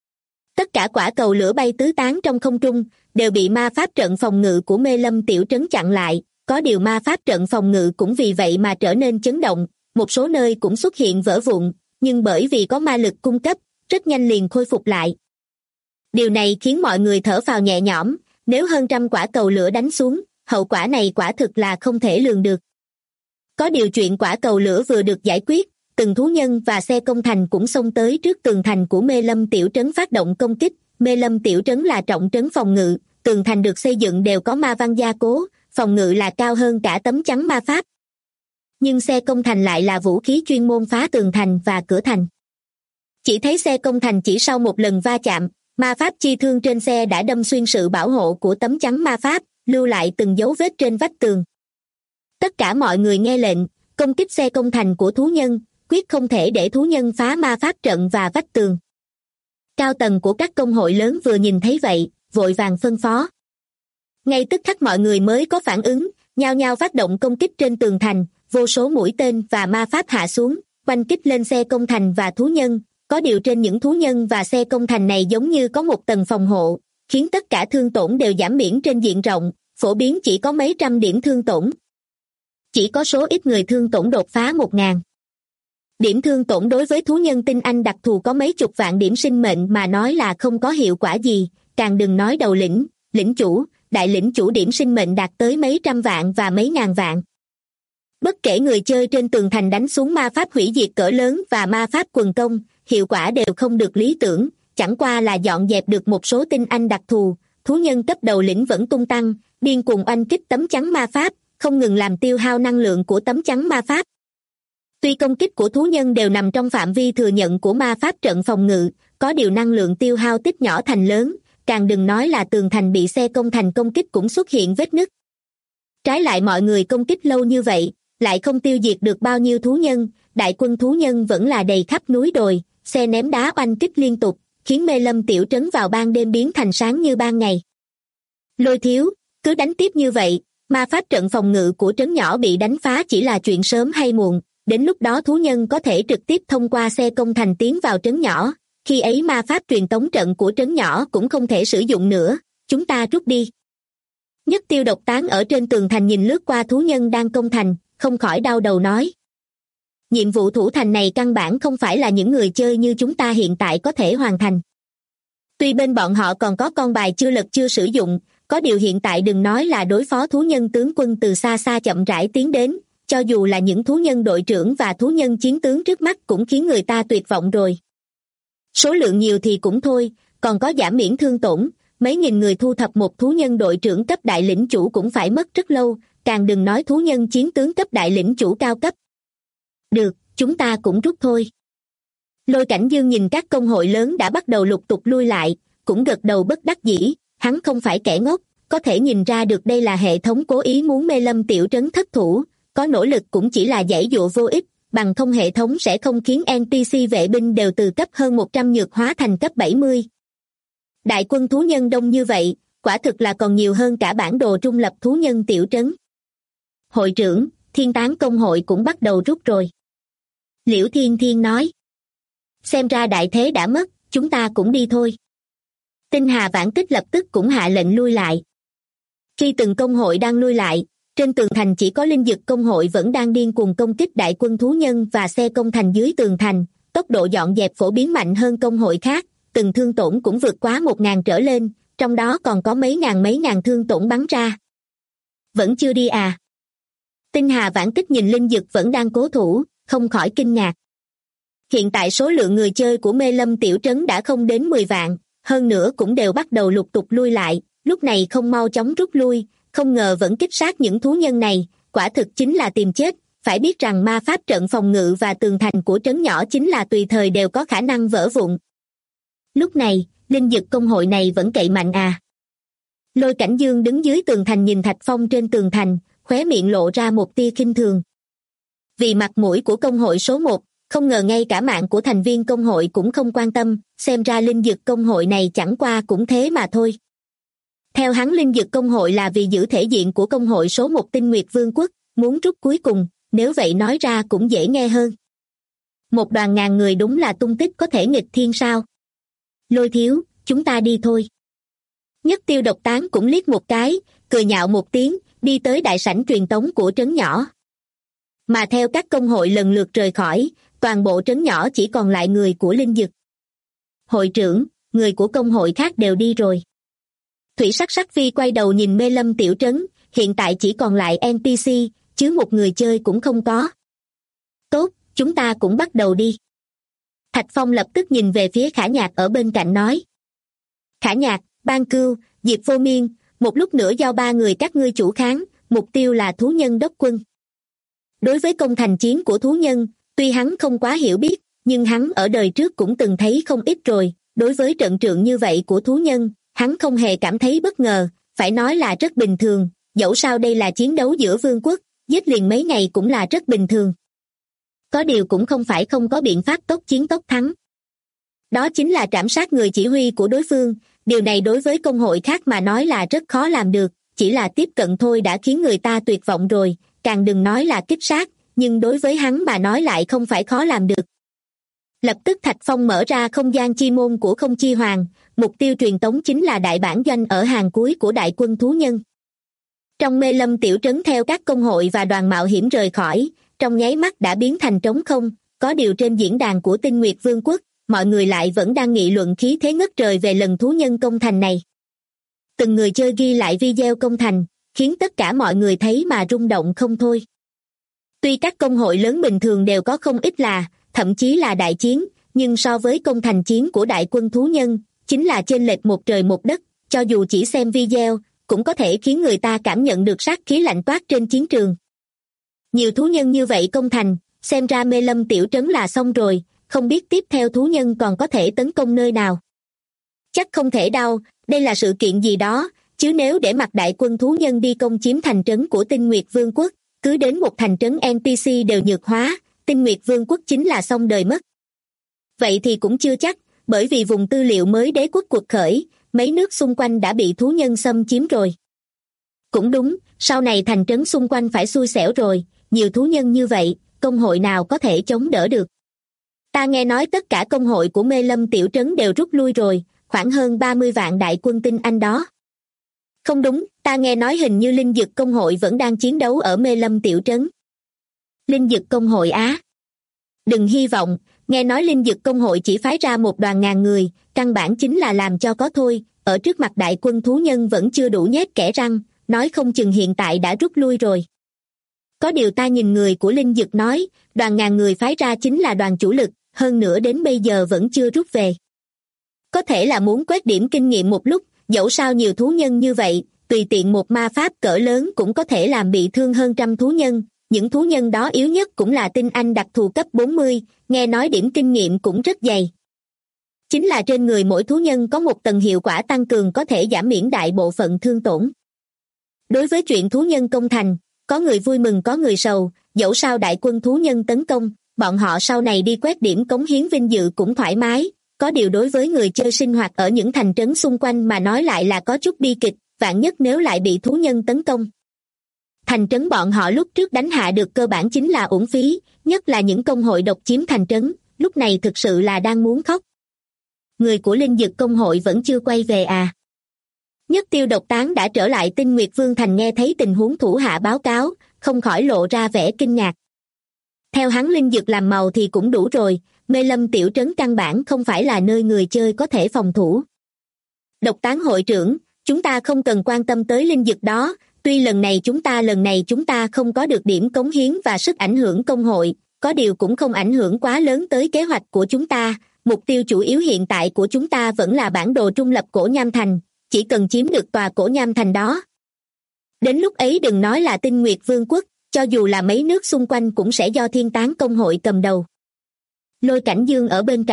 Tất cả quả cầu lửa bay tứ tán trong không trung, đều bị ma pháp trận phòng ngự của Mê Lâm tiểu trấn chặn lại, có điều ma pháp trận phòng ngự cũng vì vậy mà trở nên chấn động, một số nơi cũng xuất hiện vỡ vụn, nhưng bởi vì có ma lực cung cấp, rất nhanh liền khôi phục lại. Điều này khiến mọi người thở phào nhẹ nhõm, nếu hơn trăm quả cầu lửa đánh xuống, hậu quả này quả thực là không thể lường được. Có điều chuyện quả cầu lửa vừa được giải quyết, từng thú nhân và xe công thành cũng xông tới trước tường thành của Mê Lâm tiểu trấn phát động công kích. Mê Lâm tiểu trấn là trọng trấn phòng ngự, tường thành được xây dựng đều có ma văn gia cố, phòng ngự là cao hơn cả tấm chắn ma pháp. Nhưng xe công thành lại là vũ khí chuyên môn phá tường thành và cửa thành. Chỉ thấy xe công thành chỉ sau một lần va chạm, ma pháp chi thương trên xe đã đâm xuyên sự bảo hộ của tấm chắn ma pháp, lưu lại từng dấu vết trên vách tường. Tất cả mọi người nghe lệnh, công kích xe công thành của thú nhân, quyết không thể để thú nhân phá ma pháp trận và vách tường. Cao tầng của các công hội lớn vừa nhìn thấy vậy, vội vàng phân phó. Ngay tức khắc mọi người mới có phản ứng, nhao nhao phát động công kích trên tường thành, vô số mũi tên và ma pháp hạ xuống, oanh kích lên xe công thành và thú nhân. Có điều trên những thú nhân và xe công thành này giống như có một tầng phòng hộ, khiến tất cả thương tổn đều giảm miễn trên diện rộng, phổ biến chỉ có mấy trăm điểm thương tổn. Chỉ có số ít người thương tổn đột phá 1.000. Điểm thương tổn đối với thú nhân tinh anh đặc thù có mấy chục vạn điểm sinh mệnh mà nói là không có hiệu quả gì, càng đừng nói đầu lĩnh, lĩnh chủ, đại lĩnh chủ điểm sinh mệnh đạt tới mấy trăm vạn và mấy ngàn vạn. Bất kể người chơi trên tường thành đánh xuống ma pháp hủy diệt cỡ lớn và ma pháp quần công, hiệu quả đều không được lý tưởng, chẳng qua là dọn dẹp được một số tinh anh đặc thù, thú nhân cấp đầu lĩnh vẫn tung tăng, điên cuồng oanh kích tấm chắn ma pháp, không ngừng làm tiêu hao năng lượng của tấm chắn ma pháp. Tuy công kích của thú nhân đều nằm trong phạm vi thừa nhận của ma pháp trận phòng ngự, có điều năng lượng tiêu hao tích nhỏ thành lớn, càng đừng nói là tường thành bị xe công thành công kích cũng xuất hiện vết nứt. Trái lại mọi người công kích lâu như vậy, lại không tiêu diệt được bao nhiêu thú nhân, đại quân thú nhân vẫn là đầy khắp núi đồi, xe ném đá oanh kích liên tục, khiến Mê Lâm tiểu trấn vào ban đêm biến thành sáng như ban ngày. Lôi thiếu, cứ đánh tiếp như vậy, ma pháp trận phòng ngự của trấn nhỏ bị đánh phá chỉ là chuyện sớm hay muộn, đến lúc đó thú nhân có thể trực tiếp thông qua xe công thành tiến vào trấn nhỏ, khi ấy ma pháp truyền tống trận của trấn nhỏ cũng không thể sử dụng nữa, chúng ta rút đi. Nhất Tiêu Độc Tán ở trên tường thành nhìn lướt qua thú nhân đang công thành, không khỏi đau đầu nói. Nhiệm vụ thủ thành này căn bản không phải là những người chơi như chúng ta hiện tại có thể hoàn thành. Tuy bên bọn họ còn có con bài chưa lật chưa sử dụng, có điều hiện tại đừng nói là đối phó thú nhân tướng quân từ xa xa chậm rãi tiến đến, cho dù là những thú nhân đội trưởng và thú nhân chiến tướng trước mắt cũng khiến người ta tuyệt vọng rồi. Số lượng nhiều thì cũng thôi, còn có giảm miễn thương tổn, mấy nghìn người thu thập một thú nhân đội trưởng cấp đại lĩnh chủ cũng phải mất rất lâu, càng đừng nói thú nhân chiến tướng cấp đại lĩnh chủ cao cấp. Được, chúng ta cũng rút thôi. Lôi Cảnh Dương nhìn các công hội lớn đã bắt đầu lục tục lui lại, cũng gật đầu bất đắc dĩ, hắn không phải kẻ ngốc, có thể nhìn ra được đây là hệ thống cố ý muốn Mê Lâm tiểu trấn thất thủ, có nỗ lực cũng chỉ là giãy dụa vô ích, bằng không hệ thống sẽ không khiến NPC vệ binh đều từ cấp hơn 100 nhược hóa thành cấp 70. Đại quân thú nhân đông như vậy, quả thực là còn nhiều hơn cả bản đồ trung lập thú nhân tiểu trấn. Hội trưởng, Thiên Tán công hội cũng bắt đầu rút rồi. Liễu Thiên Thiên nói. Xem ra đại thế đã mất, chúng ta cũng đi thôi. Tinh Hà Vãn Kích lập tức cũng hạ lệnh lui lại. Khi từng công hội đang lui lại, trên tường thành chỉ có Linh Dực công hội vẫn đang điên cuồng công kích đại quân thú nhân và xe công thành dưới tường thành, tốc độ dọn dẹp phổ biến mạnh hơn công hội khác, từng thương tổn cũng vượt quá 1.000 trở lên, trong đó còn có mấy ngàn thương tổn bắn ra. Vẫn chưa đi à? Tinh Hà Vãn Kích nhìn Linh Dực vẫn đang cố thủ, không khỏi kinh ngạc. Hiện tại số lượng người chơi của Mê Lâm tiểu trấn đã không đến 10 vạn, hơn nữa cũng đều bắt đầu lục tục lui lại, lúc này không mau chóng rút lui, không ngờ vẫn kích sát những thú nhân này, quả thực chính là tìm chết, phải biết rằng ma pháp trận phòng ngự và tường thành của trấn nhỏ chính là tùy thời đều có khả năng vỡ vụn. Lúc này, Linh Dực công hội này vẫn cậy mạnh à? Lôi Cảnh Dương đứng dưới tường thành nhìn Thạch Phong trên tường thành, khóe miệng lộ ra một tia khinh thường. Vì mặt mũi của công hội số 1, không ngờ ngay cả mạng của thành viên công hội cũng không quan tâm, xem ra Linh Dực công hội này chẳng qua cũng thế mà thôi. Theo hắn Linh Dực công hội là vì giữ thể diện của công hội số 1 Tinh Nguyệt Vương quốc, muốn rút cuối cùng, nếu vậy nói ra cũng dễ nghe hơn. Một đoàn ngàn người đúng là tung tích có thể nghịch thiên sao? Lôi thiếu, chúng ta đi thôi. Nhất Tiêu Độc Tán cũng liếc một cái, cười nhạo một tiếng, đi tới đại sảnh truyền tống của trấn nhỏ. Mà theo các công hội lần lượt rời khỏi, toàn bộ trấn nhỏ chỉ còn lại người của Linh Dực. Hội trưởng, người của công hội khác đều đi rồi. Thủy Sắc Sắc Phi quay đầu nhìn Mê Lâm tiểu trấn, hiện tại chỉ còn lại NPC, chứ một người chơi cũng không có. Tốt, chúng ta cũng bắt đầu đi. Thạch Phong lập tức nhìn về phía Khả Nhạc ở bên cạnh nói. Khả Nhạc, Ban Cưu, Diệp Vô Miên, một lúc nữa do 3 người các ngươi chủ kháng, mục tiêu là thú nhân đốc quân. Đối với công thành chiến của thú nhân, tuy hắn không quá hiểu biết, nhưng hắn ở đời trước cũng từng thấy không ít rồi, đối với trận trượng như vậy của thú nhân, hắn không hề cảm thấy bất ngờ, phải nói là rất bình thường, dẫu sao đây là chiến đấu giữa vương quốc, giết liền mấy ngày cũng là rất bình thường. Có điều cũng không phải không có biện pháp tốc chiến tốc thắng. Đó chính là trảm sát người chỉ huy của đối phương, điều này đối với công hội khác mà nói là rất khó làm được, chỉ là tiếp cận thôi đã khiến người ta tuyệt vọng rồi, càng đừng nói là kích sát, nhưng đối với hắn mà nói lại không phải khó làm được. Lập tức Thạch Phong mở ra không gian chi môn của Không Chi Hoàng, mục tiêu truyền tống chính là đại bản doanh ở hàng cuối của đại quân thú nhân. Trong Mê Lâm tiểu trấn theo các công hội và đoàn mạo hiểm rời khỏi, trong nháy mắt đã biến thành trống không, có điều trên diễn đàn của Tinh Nguyệt Vương quốc, mọi người lại vẫn đang nghị luận khí thế ngất trời về lần thú nhân công thành này. Từng người chơi ghi lại video công thành, khiến tất cả mọi người thấy mà rung động không thôi. Tuy các công hội lớn bình thường đều có không ít là, thậm chí là đại chiến, nhưng so với công thành chiến của đại quân thú nhân, chính là chênh lệch một trời một đất, cho dù chỉ xem video, cũng có thể khiến người ta cảm nhận được sát khí lạnh toát trên chiến trường. Nhiều thú nhân như vậy công thành, xem ra Mê Lâm tiểu trấn là xong rồi, không biết tiếp theo thú nhân còn có thể tấn công nơi nào. Chắc không thể đâu, đây là sự kiện gì đó, chứ nếu để mặc đại quân thú nhân đi công chiếm thành trấn của Tinh Nguyệt Vương quốc, cứ đến một thành trấn NPC đều nhược hóa, Tinh Nguyệt Vương quốc chính là xong đời mất. Vậy thì cũng chưa chắc, bởi vì vùng tư liệu mới đế quốc cuộc khởi, mấy nước xung quanh đã bị thú nhân xâm chiếm rồi. Cũng đúng, sau này thành trấn xung quanh phải xui xẻo rồi, nhiều thú nhân như vậy, công hội nào có thể chống đỡ được. Ta nghe nói tất cả công hội của Mê Lâm tiểu trấn đều rút lui rồi, khoảng hơn 30 vạn đại quân tinh Anh đó. Không đúng, ta nghe nói hình như linh dực công hội vẫn đang chiến đấu ở Mê Lâm tiểu trấn. Linh dực công hội á? Đừng hy vọng, nghe nói linh dực công hội chỉ phái ra một đoàn ngàn người, căn bản chính là làm cho có thôi, ở trước mặt đại quân thú nhân vẫn chưa đủ nhét kẽ răng, nói không chừng hiện tại đã rút lui rồi. Có điều ta nhìn người của linh dực nói, đoàn ngàn người phái ra chính là đoàn chủ lực, hơn nữa đến bây giờ vẫn chưa rút về. Có thể là muốn quét điểm kinh nghiệm một lúc, dẫu sao nhiều thú nhân như vậy, tùy tiện một ma pháp cỡ lớn cũng có thể làm bị thương hơn trăm thú nhân, những thú nhân đó yếu nhất cũng là tinh anh đặc thù cấp 40, nghe nói điểm kinh nghiệm cũng rất dày. Chính là trên người mỗi thú nhân có một tầng hiệu quả tăng cường có thể giảm miễn đại bộ phận thương tổn. Đối với chuyện thú nhân công thành, có người vui mừng có người sầu, dẫu sao đại quân thú nhân tấn công, bọn họ sau này đi quét điểm cống hiến vinh dự cũng thoải mái, có điều đối với người chơi sinh hoạt ở những thành trấn xung quanh mà nói lại là có chút bi kịch, vạn nhất nếu lại bị thú nhân tấn công. Thành trấn bọn họ lúc trước đánh hạ được cơ bản chính là uổng phí, nhất là những công hội độc chiếm thành trấn, lúc này thực sự là đang muốn khóc. Người của linh dực công hội vẫn chưa quay về à? Nhất Tiêu Độc Tán đã trở lại Tinh Nguyệt Vương Thành nghe thấy tình huống thủ hạ báo cáo, không khỏi lộ ra vẻ kinh ngạc. Theo hắn linh dực làm màu thì cũng đủ rồi, Mê Lâm tiểu trấn căn bản không phải là nơi người chơi có thể phòng thủ. Độc Tán hội trưởng, chúng ta không cần quan tâm tới linh dực đó, tuy lần này chúng ta không có được điểm cống hiến và sức ảnh hưởng công hội, có điều cũng không ảnh hưởng quá lớn tới kế hoạch của chúng ta, mục tiêu chủ yếu hiện tại của chúng ta vẫn là bản đồ trung lập Cổ Nham Thành, chỉ cần chiếm được tòa Cổ Nham Thành đó. Đến lúc ấy đừng nói là Tinh Nguyệt Vương quốc, cho dù là mấy nước xung quanh cũng sẽ do Thiên Tán công hội cầm đầu. Lôi Cảnh Dương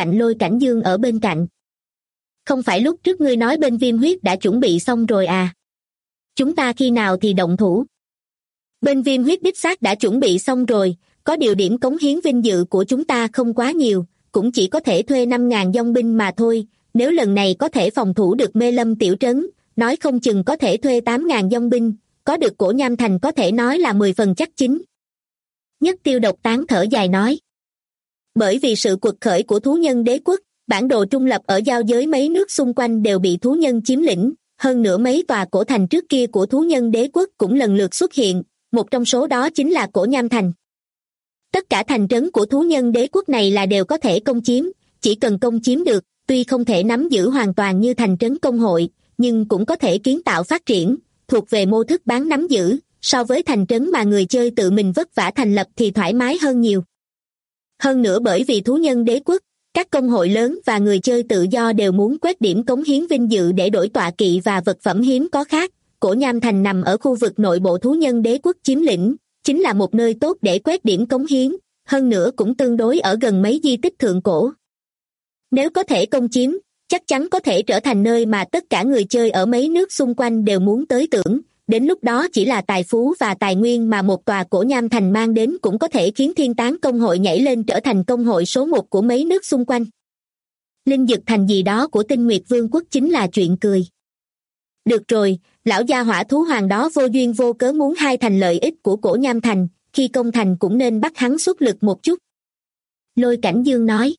ở bên cạnh. Không phải lúc trước ngươi nói bên Viêm Huyết đã chuẩn bị xong rồi à? Chúng ta khi nào thì động thủ? Bên Viêm Huyết đích xác đã chuẩn bị xong rồi, có điều điểm cống hiến vinh dự của chúng ta không quá nhiều, cũng chỉ có thể thuê 5.000 dòng binh mà thôi, nếu lần này có thể phòng thủ được Mê Lâm tiểu trấn, nói không chừng có thể thuê 8.000 dòng binh, có được Cổ Nham Thành có thể nói là 10 phần chắc chính. Nhất Tiêu Độc Tán thở dài nói. Bởi vì sự quật khởi của thú nhân đế quốc, bản đồ trung lập ở giao giới mấy nước xung quanh đều bị thú nhân chiếm lĩnh, hơn nữa mấy tòa cổ thành trước kia của thú nhân đế quốc cũng lần lượt xuất hiện, một trong số đó chính là Cổ Nham Thành. Tất cả thành trấn của thú nhân đế quốc này là đều có thể công chiếm, chỉ cần công chiếm được, tuy không thể nắm giữ hoàn toàn như thành trấn công hội, nhưng cũng có thể kiến tạo phát triển, thuộc về mô thức bán nắm giữ, so với thành trấn mà người chơi tự mình vất vả thành lập thì thoải mái hơn nhiều. Hơn nữa bởi vì thú nhân đế quốc, các công hội lớn và người chơi tự do đều muốn quét điểm cống hiến vinh dự để đổi tọa kỵ và vật phẩm hiếm có khác, Cổ Nham Thành nằm ở khu vực nội bộ thú nhân đế quốc chiếm lĩnh, chính là một nơi tốt để quét điểm cống hiến, hơn nữa cũng tương đối ở gần mấy di tích thượng cổ. Nếu có thể công chiếm, chắc chắn có thể trở thành nơi mà tất cả người chơi ở mấy nước xung quanh đều muốn tới tưởng, đến lúc đó chỉ là tài phú và tài nguyên mà một tòa Cổ Nham Thành mang đến cũng có thể khiến Thiên Tán công hội nhảy lên trở thành công hội số 1 của mấy nước xung quanh. Linh dực thành gì đó của Tinh Nguyệt Vương quốc chính là chuyện cười. Được rồi, lão gia hỏa thú hoàng đó vô duyên vô cớ muốn hai thành lợi ích của Cổ Nham Thành, khi công thành cũng nên bắt hắn xuất lực một chút. Lôi Cảnh Dương nói.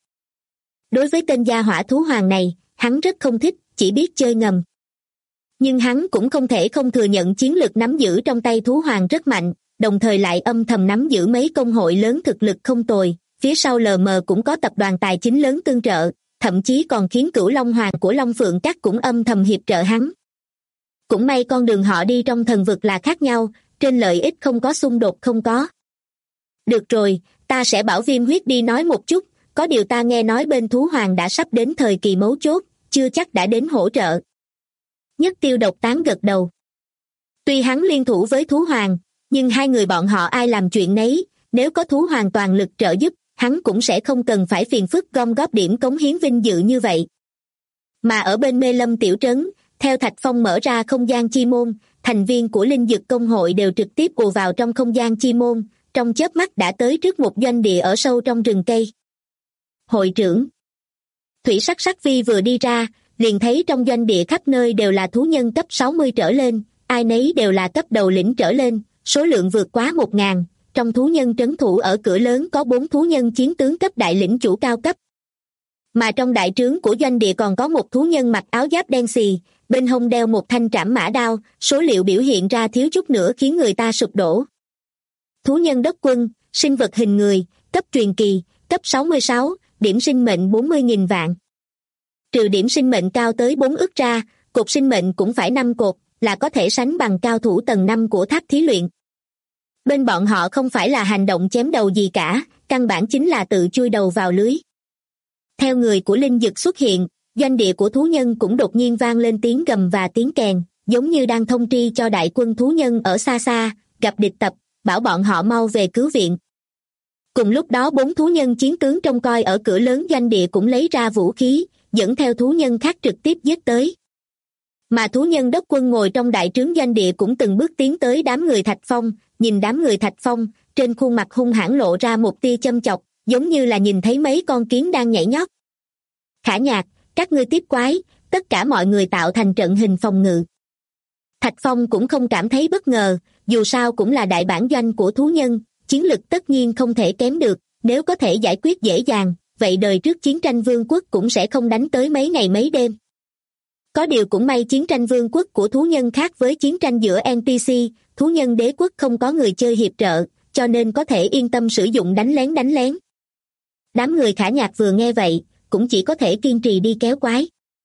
Đối với tên gia hỏa thú hoàng này, hắn rất không thích, chỉ biết chơi ngầm. Nhưng hắn cũng không thể không thừa nhận chiến lược nắm giữ trong tay thú hoàng rất mạnh, đồng thời lại âm thầm nắm giữ mấy công hội lớn thực lực không tồi, phía sau LM cũng có tập đoàn tài chính lớn tương trợ, thậm chí còn khiến Cửu Long Hoàng của Long Phượng Các cũng âm thầm hiệp trợ hắn. Cũng may con đường họ đi trong thần vực là khác nhau, trên lợi ích không có xung đột không có. Được rồi, ta sẽ bảo Viêm Huyết đi nói một chút, có điều ta nghe nói bên thú hoàng đã sắp đến thời kỳ mấu chốt, chưa chắc đã đến hỗ trợ. Nhất Tiêu Độc Tán gật đầu. Tuy hắn liên thủ với thú hoàng, nhưng hai người bọn họ ai làm chuyện nấy, nếu có thú hoàng toàn lực trợ giúp, hắn cũng sẽ không cần phải phiền phức gom góp điểm cống hiến vinh dự như vậy. Mà ở bên Mê Lâm tiểu trấn, theo Thạch Phong mở ra không gian chi môn, thành viên của linh dực công hội đều trực tiếp ùa vào trong không gian chi môn, trong chớp mắt đã tới trước một doanh địa ở sâu trong rừng cây. Hội trưởng Thủy Sắc Sắc Vi vừa đi ra, liền thấy trong doanh địa khắp nơi đều là thú nhân cấp 60 trở lên, ai nấy đều là cấp đầu lĩnh trở lên, số lượng vượt quá 1.000, trong thú nhân trấn thủ ở cửa lớn có 4 thú nhân chiến tướng cấp đại lĩnh chủ cao cấp. Mà trong đại trướng của doanh địa còn có một thú nhân mặc áo giáp đen xì, bên hông đeo một thanh trảm mã đao, số liệu biểu hiện ra thiếu chút nữa khiến người ta sụp đổ. Thú nhân đốc quân, sinh vật hình người, cấp truyền kỳ, cấp 66, điểm sinh mệnh 40.000 vạn. Trừ điểm sinh mệnh cao tới 4 ức ra, cột sinh mệnh cũng phải 5 cột, là có thể sánh bằng cao thủ tầng 5 của tháp thí luyện. Bên bọn họ không phải là hành động chém đầu gì cả, căn bản chính là tự chui đầu vào lưới. Theo người của linh dực xuất hiện, doanh địa của thú nhân cũng đột nhiên vang lên tiếng gầm và tiếng kèn, giống như đang thông tri cho đại quân thú nhân ở xa xa, gặp địch tập, bảo bọn họ mau về cứu viện. Cùng lúc đó 4 thú nhân chiến tướng trông coi ở cửa lớn doanh địa cũng lấy ra vũ khí, dẫn theo thú nhân khác trực tiếp giết tới. Mà thú nhân đốc quân ngồi trong đại trướng doanh địa cũng từng bước tiến tới đám người Thạch Phong, nhìn đám người Thạch Phong, trên khuôn mặt hung hãn lộ ra một tia châm chọc, giống như là nhìn thấy mấy con kiến đang nhảy nhót. Khả Nhạc, các ngươi tiếp quái, tất cả mọi người tạo thành trận hình phòng ngự. Thạch Phong cũng không cảm thấy bất ngờ, dù sao cũng là đại bản doanh của thú nhân, chiến lực tất nhiên không thể kém được, nếu có thể giải quyết dễ dàng, vậy đời trước chiến tranh vương quốc cũng sẽ không đánh tới mấy ngày mấy đêm. Có điều cũng may chiến tranh vương quốc của thú nhân khác với chiến tranh giữa NPC, thú nhân đế quốc không có người chơi hiệp trợ, cho nên có thể yên tâm sử dụng đánh lén. Đám người Khả Nhạc vừa nghe vậy, cũng chỉ có thể kiên trì đi kéo quái.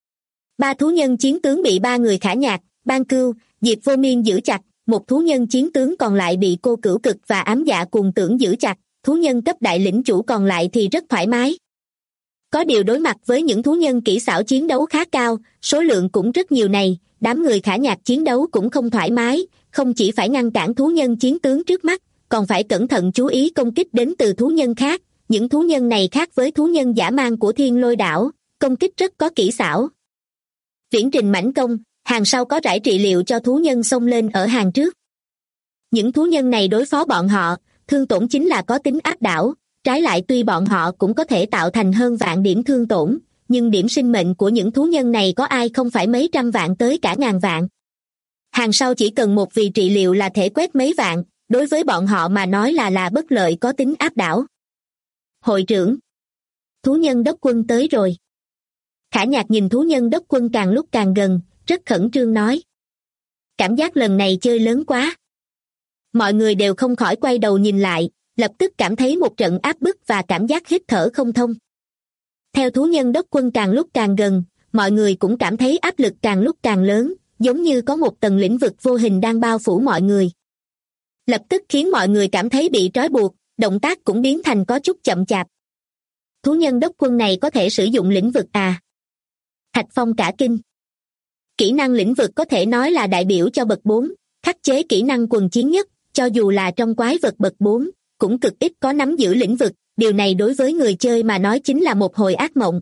3 thú nhân chiến tướng bị 3 người Khả Nhạc, Ban Cưu, Diệp Vô Miên giữ chặt, một thú nhân chiến tướng còn lại bị Cô Cửu Cực và Ám Dạ Cuồng Tưởng giữ chặt, thú nhân cấp đại lĩnh chủ còn lại thì rất thoải mái. Có điều đối mặt với những thú nhân kỹ xảo chiến đấu khá cao, số lượng cũng rất nhiều này, đám người Khả Nhạc chiến đấu cũng không thoải mái, không chỉ phải ngăn cản thú nhân chiến tướng trước mắt, còn phải cẩn thận chú ý công kích đến từ thú nhân khác. Những thú nhân này khác với thú nhân dã man của Thiên Lôi Đảo, công kích rất có kỹ xảo. Viễn trình mãnh công, hàng sau có rải trị liệu cho thú nhân xông lên ở hàng trước. Những thú nhân này đối phó bọn họ, thương tổn chính là có tính áp đảo, trái lại tuy bọn họ cũng có thể tạo thành hơn vạn điểm thương tổn, nhưng điểm sinh mệnh của những thú nhân này có ai không phải mấy trăm vạn tới cả ngàn vạn. Hàng sau chỉ cần một vì trị liệu là thể quét mấy vạn, đối với bọn họ mà nói là bất lợi có tính áp đảo. Hội trưởng, thú nhân đốc quân tới rồi. Khả Nhạc nhìn thú nhân đốc quân càng lúc càng gần, rất khẩn trương nói. Cảm giác lần này chơi lớn quá. Mọi người đều không khỏi quay đầu nhìn lại, lập tức cảm thấy một trận áp bức và cảm giác hít thở không thông. Theo thú nhân đốc quân càng lúc càng gần, mọi người cũng cảm thấy áp lực càng lúc càng lớn, giống như có một tầng lĩnh vực vô hình đang bao phủ mọi người. Lập tức khiến mọi người cảm thấy bị trói buộc, động tác cũng biến thành có chút chậm chạp. Thú nhân đốc quân này có thể sử dụng lĩnh vực à? Thạch Phong cả kinh. Kỹ năng lĩnh vực có thể nói là đại biểu cho bậc 4, khắc chế kỹ năng quần chiến nhất, cho dù là trong quái vật bậc 4, cũng cực ít có nắm giữ lĩnh vực, điều này đối với người chơi mà nói chính là một hồi ác mộng.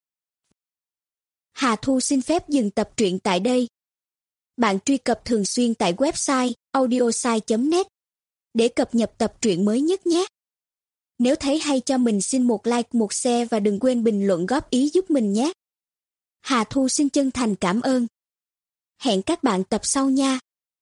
Hà Thu xin phép dừng tập truyện tại đây. Bạn truy cập thường xuyên tại website audiosai.net để cập nhật tập truyện mới nhất nhé. Nếu thấy hay cho mình xin một like, một share và đừng quên bình luận góp ý giúp mình nhé. Hà Thu xin chân thành cảm ơn. Hẹn các bạn tập sau nha.